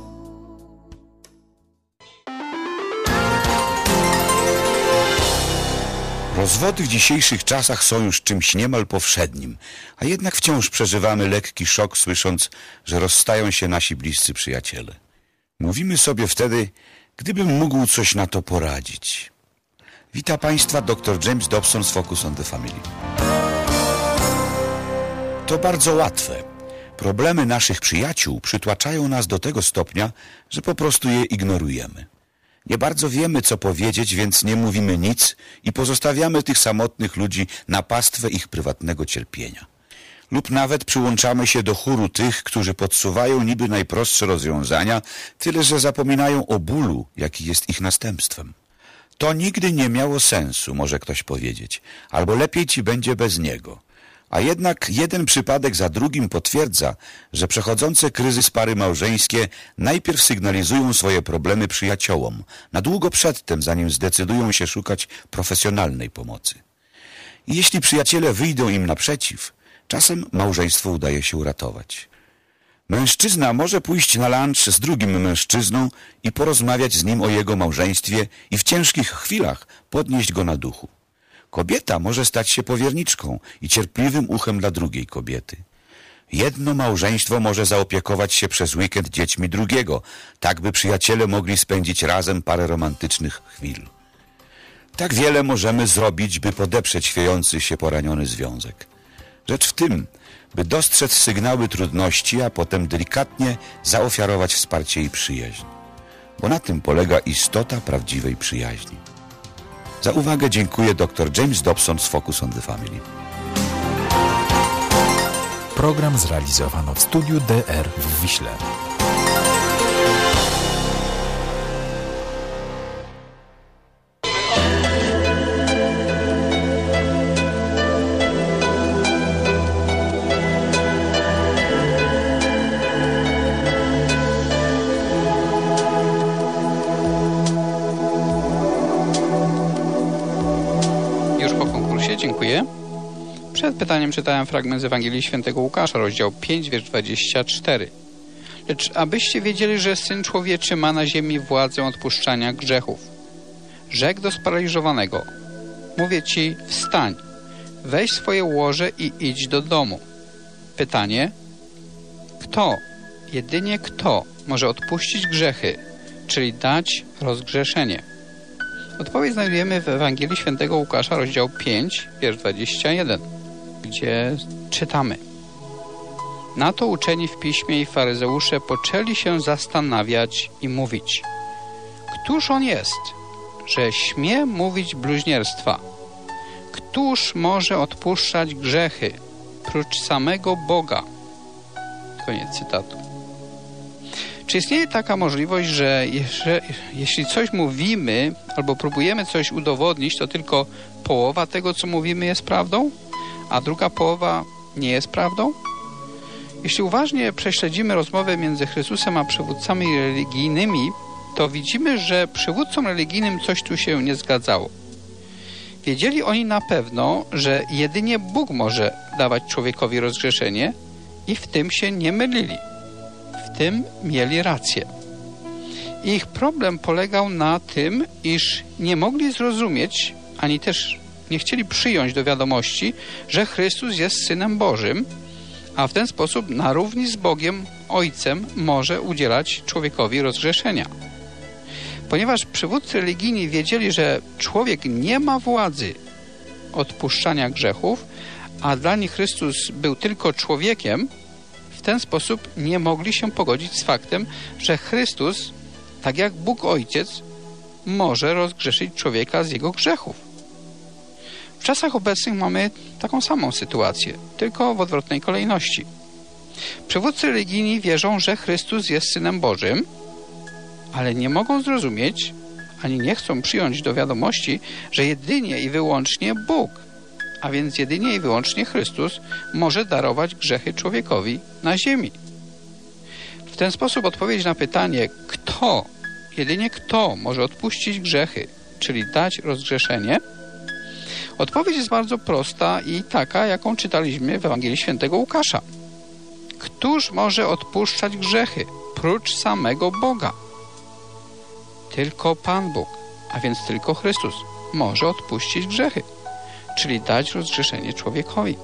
Rozwody w dzisiejszych czasach są już czymś niemal powszednim, a jednak wciąż przeżywamy lekki szok, słysząc, że rozstają się nasi bliscy przyjaciele. Mówimy sobie wtedy, gdybym mógł coś na to poradzić. Wita Państwa dr James Dobson z Focus on the Family. To bardzo łatwe. Problemy naszych przyjaciół przytłaczają nas do tego stopnia, że po prostu je ignorujemy. Nie bardzo wiemy, co powiedzieć, więc nie mówimy nic i pozostawiamy tych samotnych ludzi na pastwę ich prywatnego cierpienia. Lub nawet przyłączamy się do chóru tych, którzy podsuwają niby najprostsze rozwiązania, tyle że zapominają o bólu, jaki jest ich następstwem. To nigdy nie miało sensu, może ktoś powiedzieć, albo lepiej ci będzie bez niego. A jednak jeden przypadek za drugim potwierdza, że przechodzące kryzys pary małżeńskie najpierw sygnalizują swoje problemy przyjaciołom, na długo przedtem, zanim zdecydują się szukać profesjonalnej pomocy. I jeśli przyjaciele wyjdą im naprzeciw, czasem małżeństwo udaje się uratować. Mężczyzna może pójść na lunch z drugim mężczyzną i porozmawiać z nim o jego małżeństwie i w ciężkich chwilach podnieść go na duchu. Kobieta może stać się powierniczką i cierpliwym uchem dla drugiej kobiety. Jedno małżeństwo może zaopiekować się przez weekend dziećmi drugiego, tak by przyjaciele mogli spędzić razem parę romantycznych chwil. Tak wiele możemy zrobić, by podeprzeć chwiejący się poraniony związek. Rzecz w tym, by dostrzec sygnały trudności, a potem delikatnie zaofiarować wsparcie i przyjaźń. Bo na tym polega istota prawdziwej przyjaźni. Za uwagę dziękuję dr James Dobson z Focus on the Family. Program zrealizowano w studiu DR w Wiśle. Dziękuję. Przed pytaniem czytałem fragment z Ewangelii Świętego Łukasza, rozdział 5, wiersz 24. Lecz abyście wiedzieli, że Syn Człowieczy ma na ziemi władzę odpuszczania grzechów. Rzekł do sparaliżowanego: mówię ci, wstań, weź swoje łoże i idź do domu. Pytanie: kto, jedynie kto może odpuścić grzechy, czyli dać rozgrzeszenie? Odpowiedź znajdujemy w Ewangelii Świętego Łukasza, rozdział 5, wiersz 21, gdzie czytamy: na to uczeni w piśmie i faryzeusze poczęli się zastanawiać i mówić: któż on jest, że śmie mówić bluźnierstwa? Któż może odpuszczać grzechy, prócz samego Boga? Koniec cytatu. Czy istnieje taka możliwość, że jeśli coś mówimy albo próbujemy coś udowodnić, to tylko połowa tego, co mówimy, jest prawdą, a druga połowa nie jest prawdą? Jeśli uważnie prześledzimy rozmowę między Chrystusem a przywódcami religijnymi, to widzimy, że przywódcom religijnym coś tu się nie zgadzało. Wiedzieli oni na pewno, że jedynie Bóg może dawać człowiekowi rozgrzeszenie i w tym się nie mylili. W tym mieli rację. Ich problem polegał na tym, iż nie mogli zrozumieć, ani też nie chcieli przyjąć do wiadomości, że Chrystus jest Synem Bożym, a w ten sposób na równi z Bogiem, Ojcem, może udzielać człowiekowi rozgrzeszenia. Ponieważ przywódcy religijni wiedzieli, że człowiek nie ma władzy odpuszczania grzechów, a dla nich Chrystus był tylko człowiekiem, w ten sposób nie mogli się pogodzić z faktem, że Chrystus, tak jak Bóg Ojciec, może rozgrzeszyć człowieka z jego grzechów. W czasach obecnych mamy taką samą sytuację, tylko w odwrotnej kolejności. Przywódcy religijni wierzą, że Chrystus jest Synem Bożym, ale nie mogą zrozumieć, ani nie chcą przyjąć do wiadomości, że jedynie i wyłącznie Bóg, a więc jedynie i wyłącznie Chrystus, może darować grzechy człowiekowi na ziemi. W ten sposób odpowiedź na pytanie, kto, jedynie kto może odpuścić grzechy, czyli dać rozgrzeszenie, odpowiedź jest bardzo prosta i taka, jaką czytaliśmy w Ewangelii Świętego Łukasza. Któż może odpuszczać grzechy, prócz samego Boga? Tylko Pan Bóg, a więc tylko Chrystus, może odpuścić grzechy, czyli dać rozgrzeszenie człowiekowi.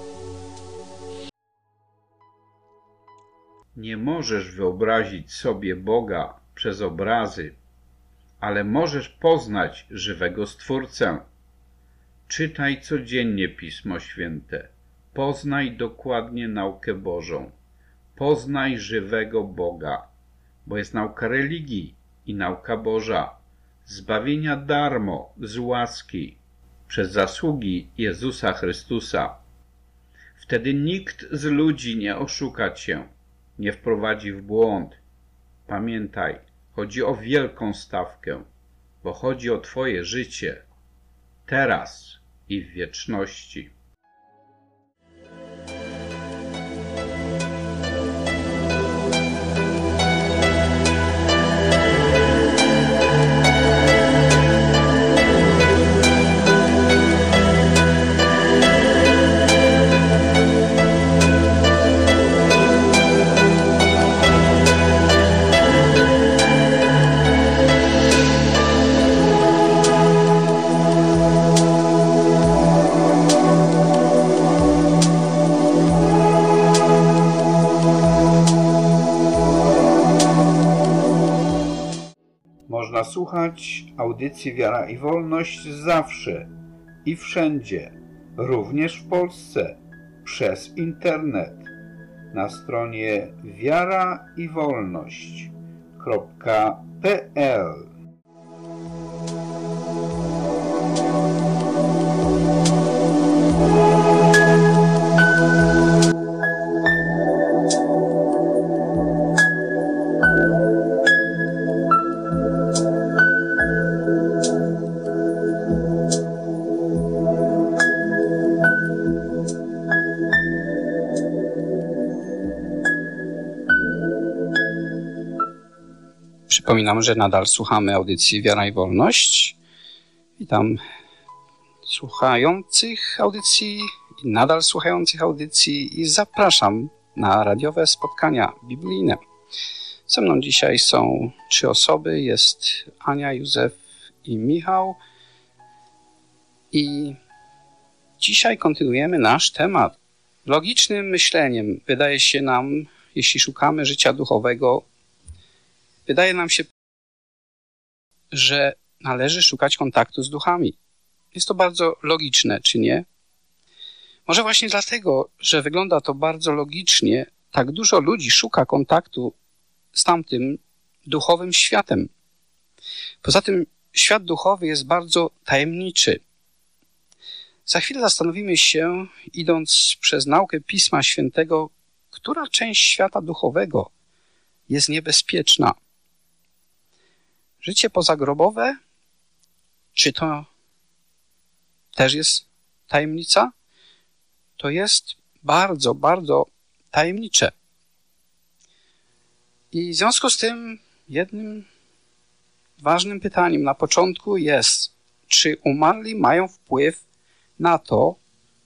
Nie możesz wyobrazić sobie Boga przez obrazy, ale możesz poznać żywego Stwórcę. Czytaj codziennie Pismo Święte. Poznaj dokładnie naukę Bożą. Poznaj żywego Boga, bo jest nauka religii i nauka Boża, zbawienia darmo, z łaski, przez zasługi Jezusa Chrystusa. Wtedy nikt z ludzi nie oszuka cię, nie wprowadzi w błąd. Pamiętaj, chodzi o wielką stawkę, bo chodzi o twoje życie, teraz i w wieczności. Można słuchać audycji Wiara i Wolność zawsze i wszędzie, również w Polsce, przez internet, na stronie wiaraiwolność.pl. Przypominam, że nadal słuchamy audycji Wiara i Wolność. Witam słuchających audycji i nadal słuchających audycji i zapraszam na radiowe spotkania biblijne. Ze mną dzisiaj są 3 osoby. Jest Ania, Józef i Michał. I dzisiaj kontynuujemy nasz temat. Logicznym myśleniem wydaje się nam, jeśli szukamy życia duchowego, wydaje nam się, że należy szukać kontaktu z duchami. Jest to bardzo logiczne, czy nie? Może właśnie dlatego, że wygląda to bardzo logicznie, tak dużo ludzi szuka kontaktu z tamtym duchowym światem. Poza tym świat duchowy jest bardzo tajemniczy. Za chwilę zastanowimy się, idąc przez naukę Pisma Świętego, która część świata duchowego jest niebezpieczna. Życie pozagrobowe? Czy to też jest tajemnica? To jest bardzo, bardzo tajemnicze. I w związku z tym jednym ważnym pytaniem na początku jest, czy umarli mają wpływ na to,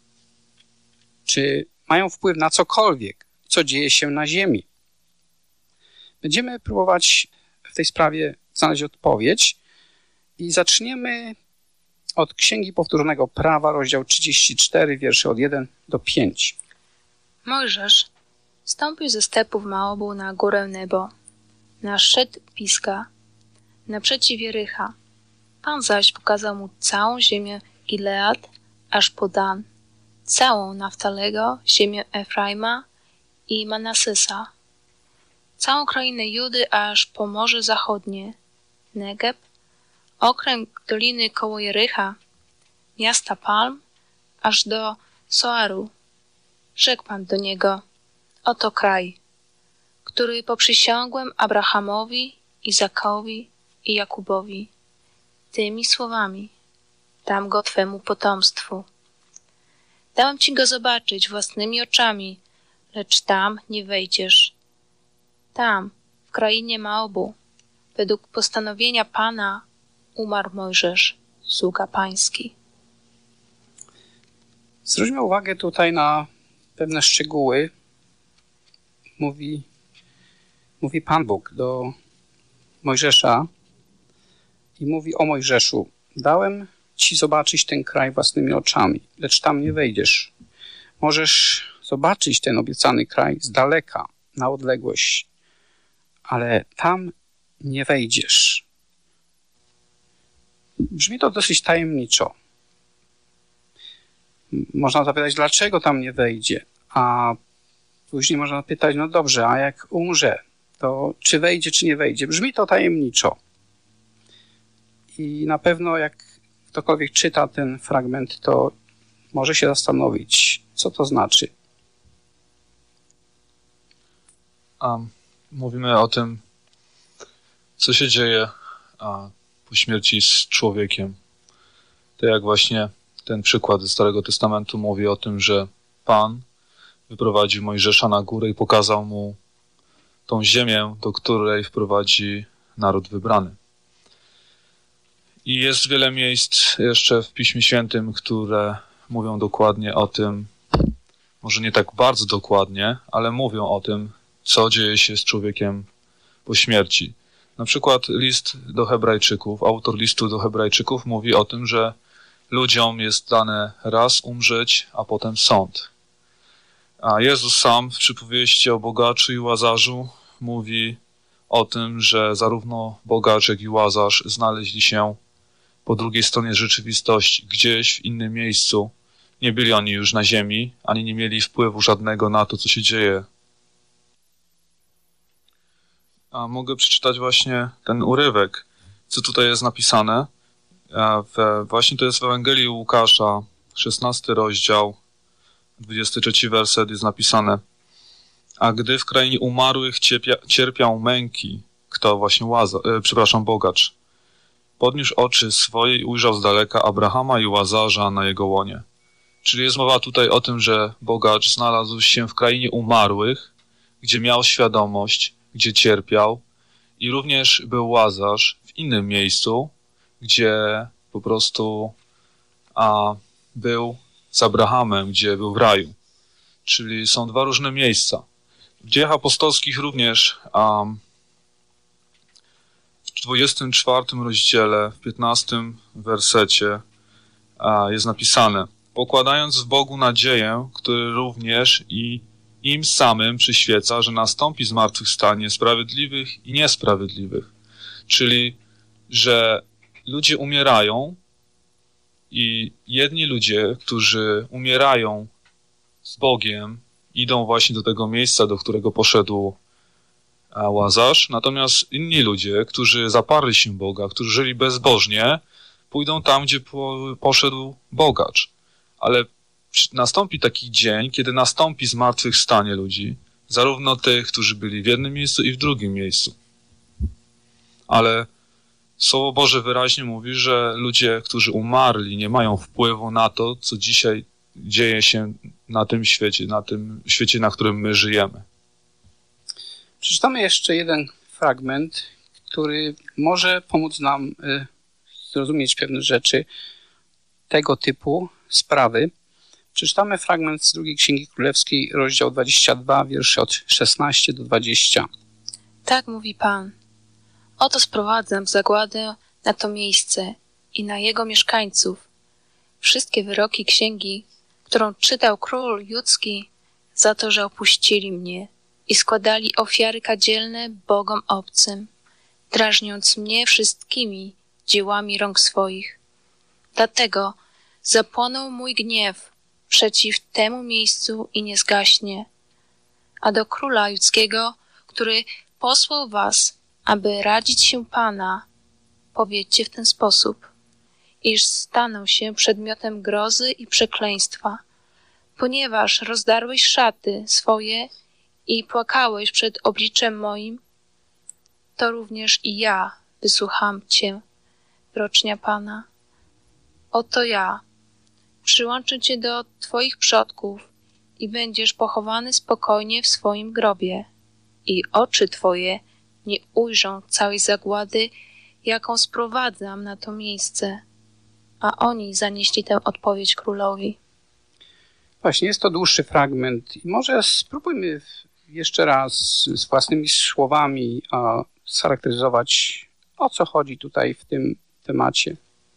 czy mają wpływ na cokolwiek, co dzieje się na ziemi. Będziemy próbować w tej sprawie znaleźć odpowiedź i zaczniemy od Księgi Powtórzonego Prawa, rozdział 34, wiersze od 1 do 5. Mojżesz Wstąpił ze stepów Moabu na górę Nebo, na szczyt Piska, naprzeciw Jericha. Pan zaś pokazał mu całą ziemię Gilead, aż po Dan, całą Naftalego, ziemię Efraima i Manassesa, całą krainę Judy aż po Morze Zachodnie, Negeb, okręg doliny koło Jericha, miasta Palm, aż do Soaru. Rzekł Pan do niego: oto kraj, który poprzysiągłem Abrahamowi, Izakowi i Jakubowi tymi słowami: dam go Twemu potomstwu. Dałem Ci go zobaczyć własnymi oczami, lecz tam nie wejdziesz. Tam, w krainie Moabu, według postanowienia Pana, umarł Mojżesz, sługa Pański. Zwróćmy uwagę tutaj na pewne szczegóły. Mówi Pan Bóg do Mojżesza i mówi o Mojżeszu: dałem Ci zobaczyć ten kraj własnymi oczami, lecz tam nie wejdziesz. Możesz zobaczyć ten obiecany kraj z daleka, na odległość, ale tam nie wejdziesz. Brzmi to dosyć tajemniczo. Można zapytać, dlaczego tam nie wejdzie, a później można pytać, no dobrze, a jak umrze, to czy wejdzie, czy nie wejdzie? Brzmi to tajemniczo. I na pewno jak ktokolwiek czyta ten fragment, to może się zastanowić, co to znaczy. Mówimy o tym, co się dzieje po śmierci z człowiekiem. To jak właśnie ten przykład ze Starego Testamentu mówi o tym, że Pan wyprowadził Mojżesza na górę i pokazał mu tą ziemię, do której wprowadzi naród wybrany. I jest wiele miejsc jeszcze w Piśmie Świętym, które mówią dokładnie o tym, może nie tak bardzo dokładnie, ale mówią o tym, co dzieje się z człowiekiem po śmierci. Na przykład list do Hebrajczyków, autor listu do Hebrajczyków mówi o tym, że ludziom jest dane raz umrzeć, a potem sąd. A Jezus sam w przypowieści o bogaczu i łazarzu mówi o tym, że zarówno bogacz, jak i łazarz znaleźli się po drugiej stronie rzeczywistości, gdzieś w innym miejscu. Nie byli oni już na ziemi, ani nie mieli wpływu żadnego na to, co się dzieje. A mogę przeczytać właśnie ten urywek, co tutaj jest napisane. Właśnie to jest w Ewangelii Łukasza, 16 rozdział, 23 werset jest napisane: a gdy w krainie umarłych cierpiał męki, kto właśnie bogacz, podniósł oczy swoje i ujrzał z daleka Abrahama i Łazarza na jego łonie. Czyli jest mowa tutaj o tym, że bogacz znalazł się w krainie umarłych, gdzie miał świadomość, gdzie cierpiał, i również był Łazarz w innym miejscu, gdzie po prostu był z Abrahamem, gdzie był w raju. Czyli są dwa różne miejsca. W Dziejach Apostolskich również w 24 rozdziale, w 15 wersecie jest napisane: pokładając w Bogu nadzieję, który również i im samym przyświeca, że nastąpi zmartwychwstanie sprawiedliwych i niesprawiedliwych. Czyli, że ludzie umierają i jedni ludzie, którzy umierają z Bogiem, idą właśnie do tego miejsca, do którego poszedł Łazarz, natomiast inni ludzie, którzy zaparli się Boga, którzy żyli bezbożnie, pójdą tam, gdzie poszedł bogacz. Ale nastąpi taki dzień, kiedy nastąpi zmartwychwstanie ludzi, zarówno tych, którzy byli w jednym miejscu i w drugim miejscu. Ale Słowo Boże wyraźnie mówi, że ludzie, którzy umarli, nie mają wpływu na to, co dzisiaj dzieje się na tym świecie, na którym my żyjemy. Przeczytamy jeszcze jeden fragment, który może pomóc nam zrozumieć pewne rzeczy tego typu sprawy. Przeczytamy fragment z drugiej Księgi Królewskiej, rozdział 22, wiersze od 16 do 20. Tak mówi Pan: oto sprowadzam zagładę na to miejsce i na jego mieszkańców. Wszystkie wyroki księgi, którą czytał król judzki, za to, że opuścili mnie i składali ofiary kadzielne bogom obcym, drażniąc mnie wszystkimi dziełami rąk swoich. Dlatego zapłonął mój gniew przeciw temu miejscu i nie zgaśnie. A do króla judzkiego, który posłał was, aby radzić się Pana, powiedzcie w ten sposób, iż staną się przedmiotem grozy i przekleństwa, ponieważ rozdarłeś szaty swoje i płakałeś przed obliczem moim, to również i ja wysłucham cię, wyrocznia Pana. Oto ja przyłączę cię do twoich przodków i będziesz pochowany spokojnie w swoim grobie i oczy twoje nie ujrzą całej zagłady, jaką sprowadzam na to miejsce. A oni zanieśli tę odpowiedź królowi. Właśnie, jest to dłuższy fragment i może spróbujmy jeszcze raz z własnymi słowami scharakteryzować, o co chodzi tutaj w tym temacie.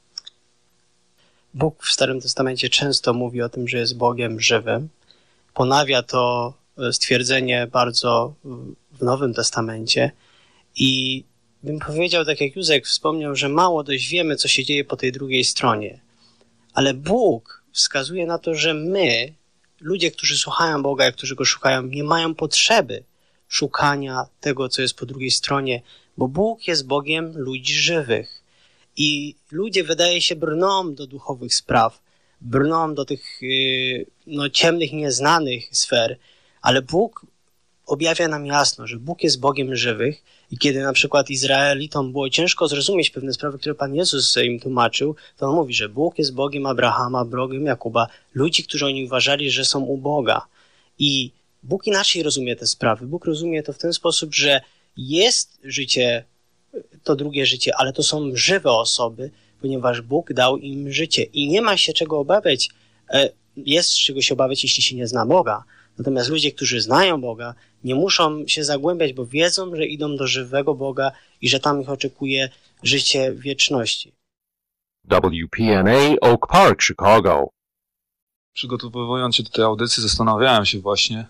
Bóg w Starym Testamencie często mówi o tym, że jest Bogiem żywym. Ponawia to stwierdzenie bardzo w Nowym Testamencie i bym powiedział, tak jak Józek wspomniał, że mało dość wiemy, co się dzieje po tej drugiej stronie. Ale Bóg wskazuje na to, że my, ludzie, którzy słuchają Boga, którzy Go szukają, nie mają potrzeby szukania tego, co jest po drugiej stronie, bo Bóg jest Bogiem ludzi żywych. I ludzie, wydaje się, brną do duchowych spraw, brną do tych ciemnych, nieznanych sfer, ale Bóg objawia nam jasno, że Bóg jest Bogiem żywych i kiedy na przykład Izraelitom było ciężko zrozumieć pewne sprawy, które Pan Jezus im tłumaczył, to on mówi, że Bóg jest Bogiem Abrahama, Bogiem Jakuba, ludzi, którzy oni uważali, że są u Boga. I Bóg inaczej rozumie te sprawy. Bóg rozumie to w ten sposób, że jest życie, to drugie życie, ale to są żywe osoby, ponieważ Bóg dał im życie i nie ma się czego obawiać. Jest czego się obawiać, jeśli się nie zna Boga. Natomiast ludzie, którzy znają Boga, nie muszą się zagłębiać, bo wiedzą, że idą do żywego Boga i że tam ich oczekuje życie wieczności. WPNA Oak Park, Chicago. Przygotowując się do tej audycji, zastanawiałem się właśnie,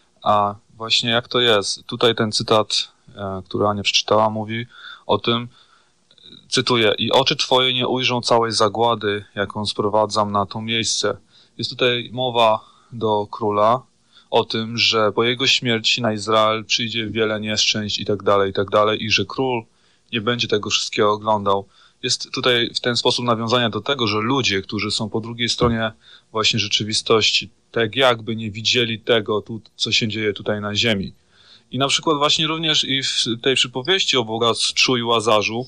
jak to jest. Tutaj ten cytat, który Ania przeczytała, mówi o tym, cytuję, i oczy twoje nie ujrzą całej zagłady, jaką sprowadzam na to miejsce. Jest tutaj mowa do króla o tym, że po jego śmierci na Izrael przyjdzie wiele nieszczęść i tak dalej, i że król nie będzie tego wszystkiego oglądał. Jest tutaj w ten sposób nawiązanie do tego, że ludzie, którzy są po drugiej stronie właśnie rzeczywistości, tak jakby nie widzieli tego, co się dzieje tutaj na ziemi. I na przykład właśnie również i w tej przypowieści o bogaczu i Łazarzu,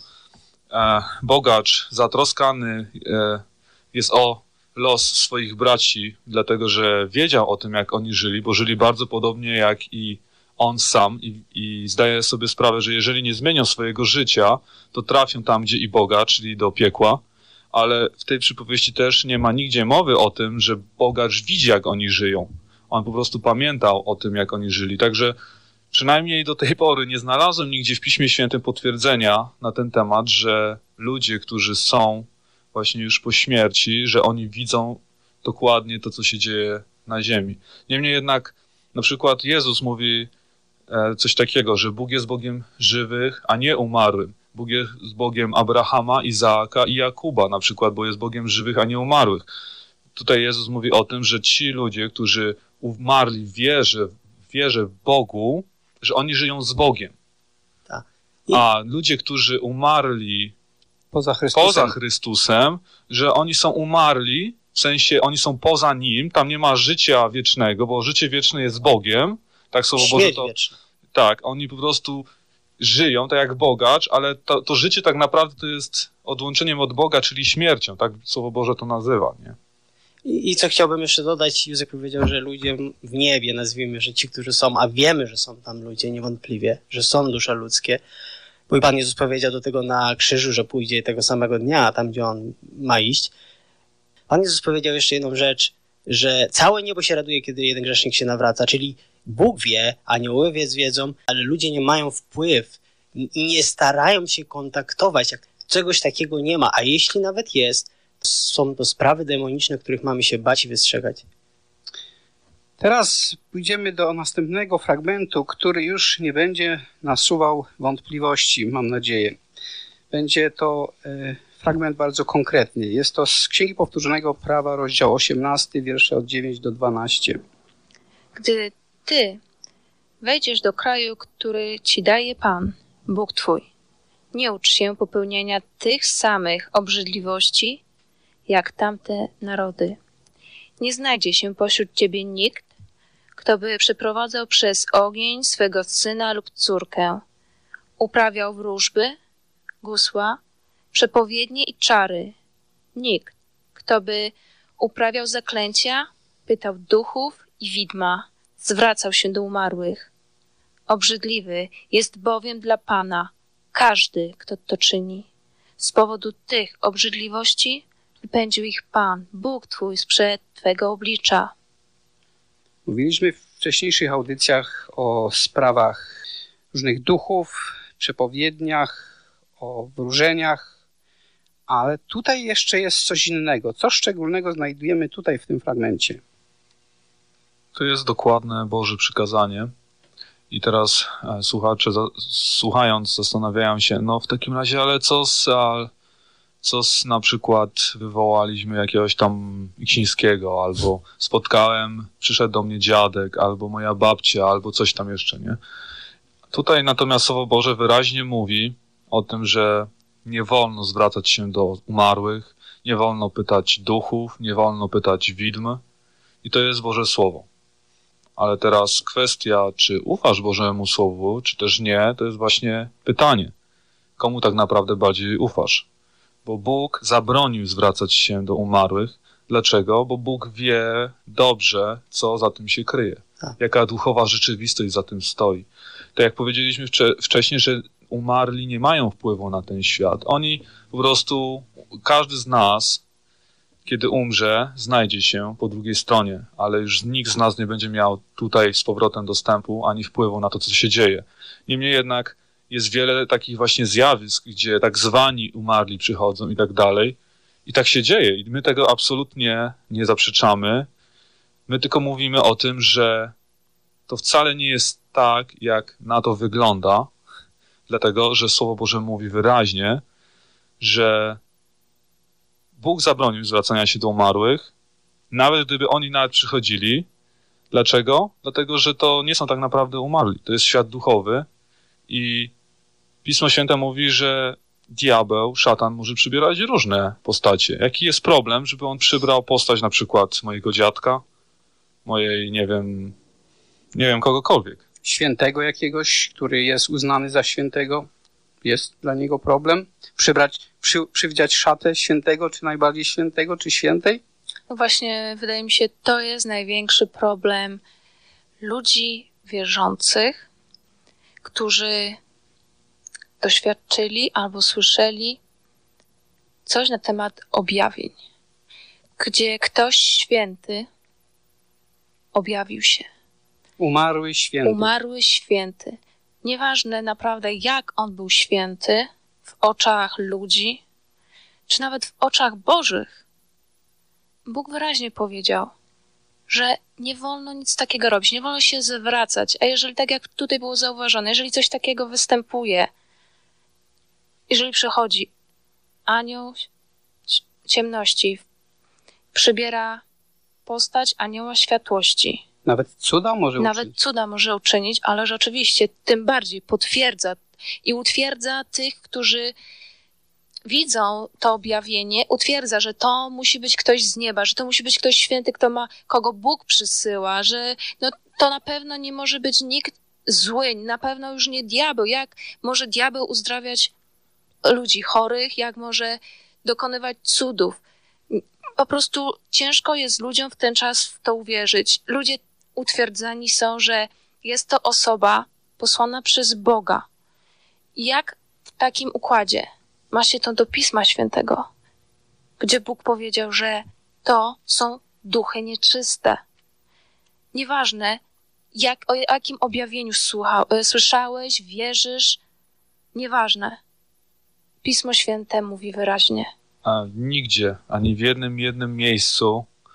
bogacz zatroskany jest o los swoich braci, dlatego że wiedział o tym, jak oni żyli, bo żyli bardzo podobnie jak i on sam i zdaje sobie sprawę, że jeżeli nie zmienią swojego życia, to trafią tam, gdzie i Boga, czyli do piekła, ale w tej przypowieści też nie ma nigdzie mowy o tym, że bogacz widzi, jak oni żyją. On po prostu pamiętał o tym, jak oni żyli. Także przynajmniej do tej pory nie znalazłem nigdzie w Piśmie Świętym potwierdzenia na ten temat, że ludzie, którzy są właśnie już po śmierci, że oni widzą dokładnie to, co się dzieje na ziemi. Niemniej jednak na przykład Jezus mówi coś takiego, że Bóg jest Bogiem żywych, a nie umarłym. Bóg jest Bogiem Abrahama, Izaaka i Jakuba na przykład, bo jest Bogiem żywych, a nie umarłych. Tutaj Jezus mówi o tym, że ci ludzie, którzy umarli w wierze w Bogu, że oni żyją z Bogiem. Tak. A ludzie, którzy umarli poza Chrystusem, że oni są umarli, w sensie oni są poza Nim, tam nie ma życia wiecznego, bo życie wieczne jest Bogiem. Tak Słowo Boże to... Tak, oni po prostu żyją, tak jak bogacz, ale to życie tak naprawdę to jest odłączeniem od Boga, czyli śmiercią, tak Słowo Boże to nazywa, nie? I co chciałbym jeszcze dodać, Józek powiedział, że ludzie w niebie, nazwijmy, że ci, którzy są, a wiemy, że są tam ludzie niewątpliwie, że są dusze ludzkie, bo i Pan Jezus powiedział do tego na krzyżu, że pójdzie tego samego dnia, tam gdzie On ma iść. Pan Jezus powiedział jeszcze jedną rzecz, że całe niebo się raduje, kiedy jeden grzesznik się nawraca, czyli Bóg wie, aniołowie wiedzą, ale ludzie nie mają wpływ i nie starają się kontaktować, jak czegoś takiego nie ma, a jeśli nawet jest, są to sprawy demoniczne, których mamy się bać i wystrzegać. Teraz pójdziemy do następnego fragmentu, który już nie będzie nasuwał wątpliwości, mam nadzieję. Będzie to fragment bardzo konkretny. Jest to z Księgi Powtórzonego Prawa, rozdział 18, wiersze od 9 do 12. Gdy ty wejdziesz do kraju, który ci daje Pan, Bóg twój, nie ucz się popełniania tych samych obrzydliwości, jak tamte narody. Nie znajdzie się pośród ciebie nikt, kto by przeprowadzał przez ogień swego syna lub córkę, uprawiał wróżby, gusła, przepowiednie i czary. Nikt, kto by uprawiał zaklęcia, pytał duchów i widma, zwracał się do umarłych. Obrzydliwy jest bowiem dla Pana każdy, kto to czyni. Z powodu tych obrzydliwości wypędził ich Pan, Bóg twój, sprzed twego oblicza. Mówiliśmy w wcześniejszych audycjach o sprawach różnych duchów, przepowiedniach, o wróżeniach, ale tutaj jeszcze jest coś innego. Co szczególnego znajdujemy tutaj w tym fragmencie? To jest dokładne Boże przykazanie. I teraz słuchacze słuchając zastanawiają się, no w takim razie, ale co na przykład wywołaliśmy jakiegoś tam Iksińskiego, albo przyszedł do mnie dziadek, albo moja babcia, albo coś tam jeszcze, nie? Tutaj natomiast Słowo Boże wyraźnie mówi o tym, że nie wolno zwracać się do umarłych, nie wolno pytać duchów, nie wolno pytać widm. I to jest Boże Słowo. Ale teraz kwestia, czy ufasz Bożemu Słowu, czy też nie, to jest właśnie pytanie. Komu tak naprawdę bardziej ufasz? Bo Bóg zabronił zwracać się do umarłych. Dlaczego? Bo Bóg wie dobrze, co za tym się kryje. Jaka duchowa rzeczywistość za tym stoi. Tak jak powiedzieliśmy wcześniej, że umarli nie mają wpływu na ten świat. Oni po prostu, każdy z nas, kiedy umrze, znajdzie się po drugiej stronie, ale już nikt z nas nie będzie miał tutaj z powrotem dostępu ani wpływu na to, co się dzieje. Niemniej jednak jest wiele takich właśnie zjawisk, gdzie tak zwani umarli przychodzą i tak dalej. I tak się dzieje. I my tego absolutnie nie zaprzeczamy. My tylko mówimy o tym, że to wcale nie jest tak, jak na to wygląda, dlatego, że Słowo Boże mówi wyraźnie, że Bóg zabronił zwracania się do umarłych, nawet gdyby oni nawet przychodzili. Dlaczego? Dlatego, że to nie są tak naprawdę umarli. To jest świat duchowy i Pismo Święte mówi, że diabeł, szatan może przybierać różne postacie. Jaki jest problem, żeby on przybrał postać na przykład mojego dziadka, mojej, nie wiem, kogokolwiek. Świętego jakiegoś, który jest uznany za świętego? Jest dla niego problem? Przywdziać szatę świętego, czy najbardziej świętego, czy świętej? No właśnie, wydaje mi się, to jest największy problem ludzi wierzących, którzy doświadczyli albo słyszeli coś na temat objawień, gdzie ktoś święty objawił się. Umarły święty. Nieważne naprawdę, jak on był święty w oczach ludzi, czy nawet w oczach Bożych. Bóg wyraźnie powiedział, że nie wolno nic takiego robić, nie wolno się zwracać. A jeżeli, tak jak tutaj było zauważone, jeżeli coś takiego występuje, jeżeli przychodzi anioł ciemności, przybiera postać anioła światłości. Nawet cuda może uczynić, ale rzeczywiście tym bardziej potwierdza i utwierdza tych, którzy widzą to objawienie, utwierdza, że to musi być ktoś z nieba, że to musi być ktoś święty, kogo Bóg przysyła, że to na pewno nie może być nikt zły, na pewno już nie diabeł. Jak może diabeł uzdrawiać ludzi chorych, jak może dokonywać cudów? Po prostu ciężko jest ludziom w ten czas w to uwierzyć. Ludzie utwierdzeni są, że jest to osoba posłana przez Boga. Jak w takim układzie ma się to do Pisma Świętego, gdzie Bóg powiedział, że to są duchy nieczyste. Nieważne, o jakim objawieniu słyszałeś, wierzysz, nieważne. Pismo Święte mówi wyraźnie. A nigdzie, ani w jednym miejscu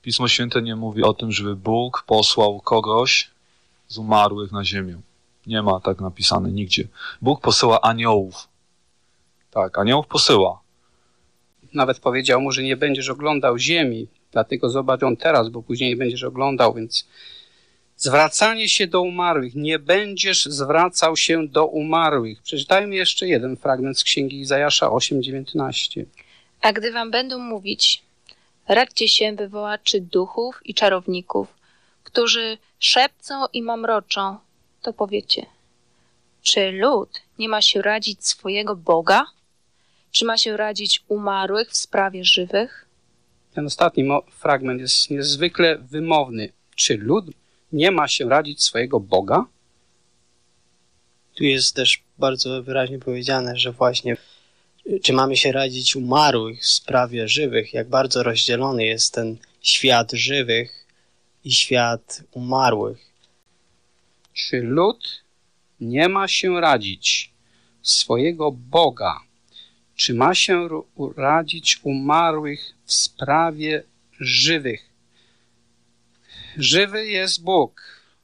Pismo Święte nie mówi o tym, żeby Bóg posłał kogoś z umarłych na ziemię. Nie ma tak napisane nigdzie. Bóg posyła aniołów. Tak, aniołów posyła. Nawet powiedział mu, że nie będziesz oglądał ziemi, dlatego zobacz ją teraz, bo później nie będziesz oglądał, więc zwracanie się do umarłych. Nie będziesz zwracał się do umarłych. Przeczytajmy jeszcze jeden fragment z Księgi Izajasza 8:19. A gdy wam będą mówić, radźcie się wywołaczy duchów i czarowników, którzy szepcą i mamroczą, to powiecie, czy lud nie ma się radzić swojego Boga? Czy ma się radzić umarłych w sprawie żywych? Ten ostatni fragment jest niezwykle wymowny. Czy lud nie ma się radzić swojego Boga? Tu jest też bardzo wyraźnie powiedziane, że właśnie czy mamy się radzić umarłych w sprawie żywych, jak bardzo rozdzielony jest ten świat żywych i świat umarłych. Czy lud nie ma się radzić swojego Boga? Czy ma się radzić umarłych w sprawie żywych? Żywy jest Bóg.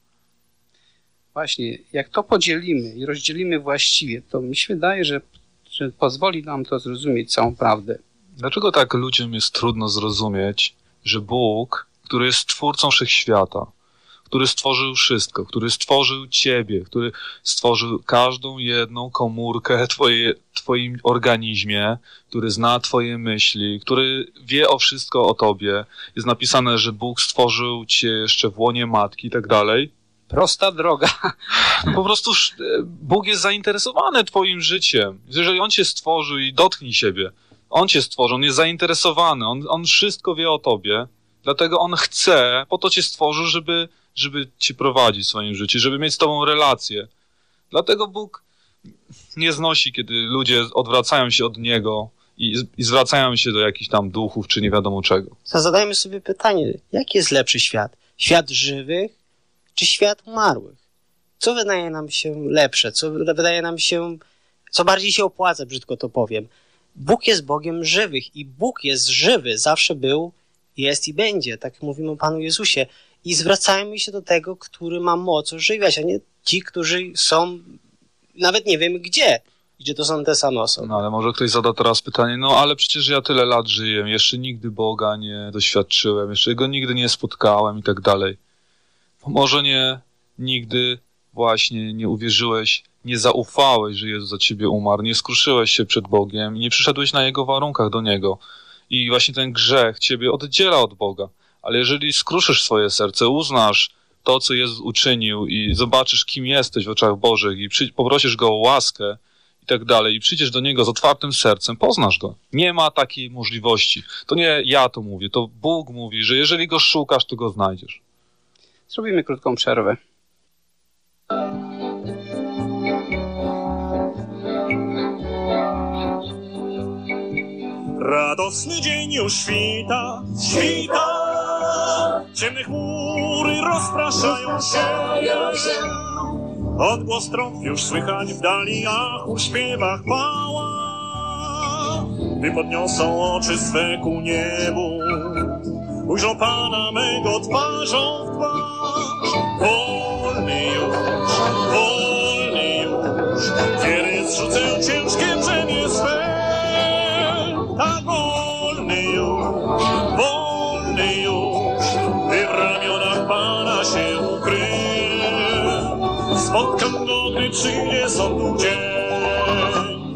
Właśnie, jak to podzielimy i rozdzielimy właściwie, to mi się wydaje, że pozwoli nam to zrozumieć całą prawdę. Dlaczego tak ludziom jest trudno zrozumieć, że Bóg, który jest Twórcą Wszechświata, który stworzył wszystko, który stworzył Ciebie, który stworzył każdą jedną komórkę w Twoim organizmie, który zna Twoje myśli, który wie o wszystko o Tobie. Jest napisane, że Bóg stworzył Cię jeszcze w łonie matki i tak dalej. Prosta droga. Po prostu Bóg jest zainteresowany Twoim życiem. Jeżeli On Cię stworzył i dotknij siebie, On Cię stworzył, On jest zainteresowany, On wszystko wie o Tobie, dlatego On chce, po to Cię stworzył, żeby Cię prowadzić w swoim życiu, żeby mieć z Tobą relację. Dlatego Bóg nie znosi, kiedy ludzie odwracają się od Niego i zwracają się do jakichś tam duchów, czy nie wiadomo czego. Zadajmy sobie pytanie, jaki jest lepszy świat? Świat żywych czy świat umarłych? Co wydaje nam się lepsze? Co wydaje nam się, co bardziej się opłaca, brzydko to powiem? Bóg jest Bogiem żywych i Bóg jest żywy, zawsze był, jest i będzie, tak jak mówimy o Panu Jezusie. I zwracajmy się do tego, który ma moc ożywiać, a nie ci, którzy są, nawet nie wiemy gdzie to są te same osoby. No ale może ktoś zada teraz pytanie, no ale przecież ja tyle lat żyję, jeszcze nigdy Boga nie doświadczyłem, jeszcze Go nigdy nie spotkałem i tak dalej. Może nigdy właśnie nie uwierzyłeś, nie zaufałeś, że Jezus za ciebie umarł, nie skruszyłeś się przed Bogiem i nie przyszedłeś na Jego warunkach do Niego. I właśnie ten grzech ciebie oddziela od Boga. Ale jeżeli skruszysz swoje serce, uznasz to, co Jezus uczynił i zobaczysz, kim jesteś w oczach Bożych i poprosisz Go o łaskę i tak dalej i przyjdziesz do Niego z otwartym sercem, poznasz Go. Nie ma takiej możliwości. To nie ja to mówię, to Bóg mówi, że jeżeli Go szukasz, to Go znajdziesz. Zrobimy krótką przerwę. Radosny dzień już świta, ciemne chmury rozpraszają się, odgłos trąb już słychać w dali, a chór w śpiewach pała, gdy podniosą oczy swe ku niebu, ujrzą Pana mego twarzą w twarz. Wolny już, kiedy zrzucę ciężkie brzemię swe. Tak wolny już, gdy w ramionach Pana się ukrył. Spotkam Go, gdy przyjdzie sądu dzień.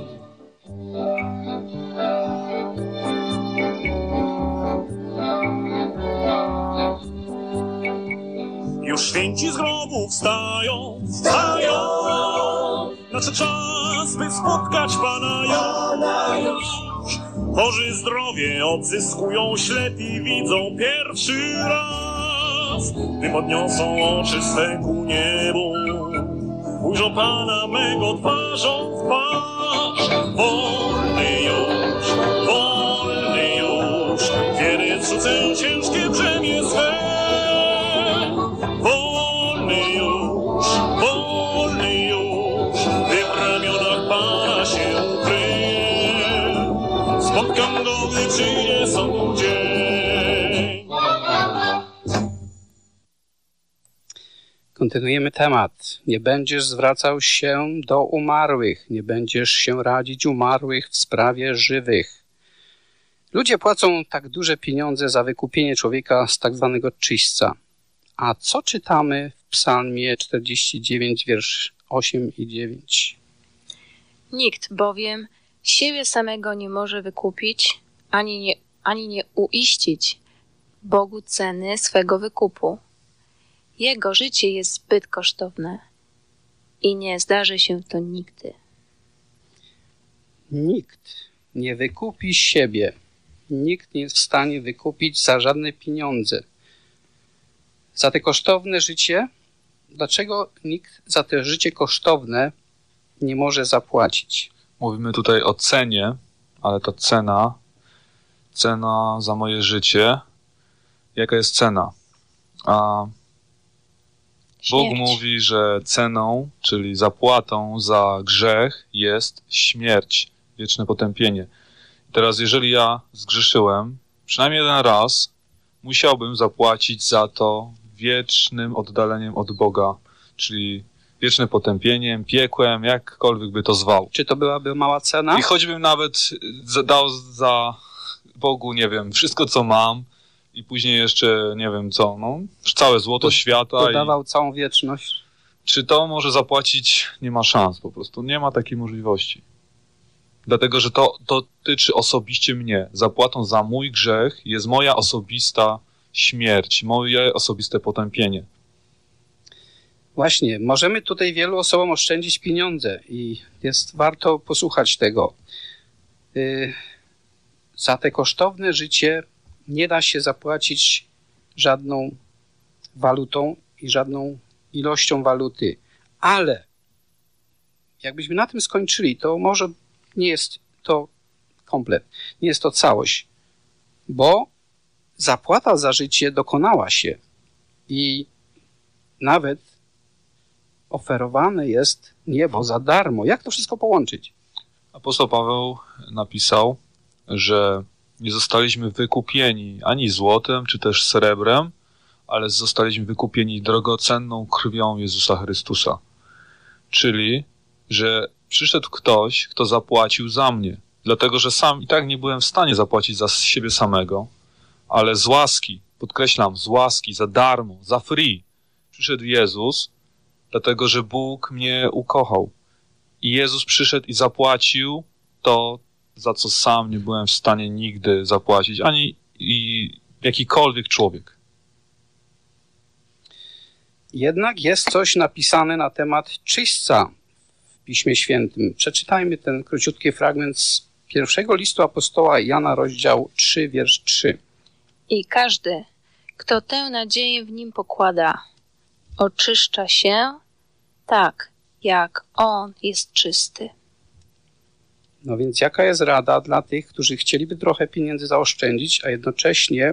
Już święci z grobu wstają, nadszedł czas, by spotkać Pana już. Chorzy zdrowie odzyskują, ślepi widzą pierwszy raz. Gdy podniosą oczy swe ku niebu, ujrzą Pana mego twarzą w twarz. Wolny już, kiedy zrzucę ciężkie brzemię swe. Wolny już, gdy w ramionach Pana się ukrył. Spotkam Go, gdy przyjdzie sądu dzień. Kontynuujemy temat. Nie będziesz zwracał się do umarłych, nie będziesz się radzić umarłych w sprawie żywych. Ludzie płacą tak duże pieniądze za wykupienie człowieka z tak zwanego czyśćca. A co czytamy w Psalmie 49, wiersz 8 i 9? Nikt bowiem siebie samego nie może wykupić, ani nie uiścić Bogu ceny swego wykupu. Jego życie jest zbyt kosztowne i nie zdarzy się to nigdy. Nikt nie wykupi siebie. Nikt nie jest w stanie wykupić za żadne pieniądze. Za te kosztowne życie, dlaczego nikt za to życie kosztowne nie może zapłacić? Mówimy tutaj o cenie, ale ta cena za moje życie, jaka jest cena? Bóg mówi, że ceną, czyli zapłatą za grzech jest śmierć, wieczne potępienie. Teraz jeżeli ja zgrzeszyłem, przynajmniej jeden raz, musiałbym zapłacić za to wiecznym oddaleniem od Boga, czyli wieczne potępieniem, piekłem, jakkolwiek by to zwał. Czy to byłaby mała cena? I choćbym nawet dał za Bogu, nie wiem, wszystko co mam i później jeszcze, nie wiem co, całe złoto świata. Dodawał całą wieczność. Czy to może zapłacić? Nie ma szans po prostu. Nie ma takiej możliwości. Dlatego, że to dotyczy osobiście mnie. Zapłatą za mój grzech jest moja osobista śmierć, moje osobiste potępienie. Właśnie, możemy tutaj wielu osobom oszczędzić pieniądze i warto posłuchać tego. Za te kosztowne życie nie da się zapłacić żadną walutą i żadną ilością waluty. Ale jakbyśmy na tym skończyli, to może nie jest to komplet, nie jest to całość, bo zapłata za życie dokonała się i nawet oferowane jest niebo za darmo. Jak to wszystko połączyć? Apostoł Paweł napisał, że nie zostaliśmy wykupieni ani złotem, czy też srebrem, ale zostaliśmy wykupieni drogocenną krwią Jezusa Chrystusa. Czyli, że przyszedł ktoś, kto zapłacił za mnie. Dlatego, że sam i tak nie byłem w stanie zapłacić za siebie samego, ale z łaski, podkreślam, z łaski, za darmo, za free, przyszedł Jezus, dlatego, że Bóg mnie ukochał. I Jezus przyszedł i zapłacił to, za co sam nie byłem w stanie nigdy zapłacić, ani jakikolwiek człowiek. Jednak jest coś napisane na temat czyśćca w Piśmie Świętym. Przeczytajmy ten króciutki fragment z pierwszego listu apostoła Jana, rozdział 3, wiersz 3. I każdy, kto tę nadzieję w nim pokłada, oczyszcza się tak, jak on jest czysty. No więc jaka jest rada dla tych, którzy chcieliby trochę pieniędzy zaoszczędzić, a jednocześnie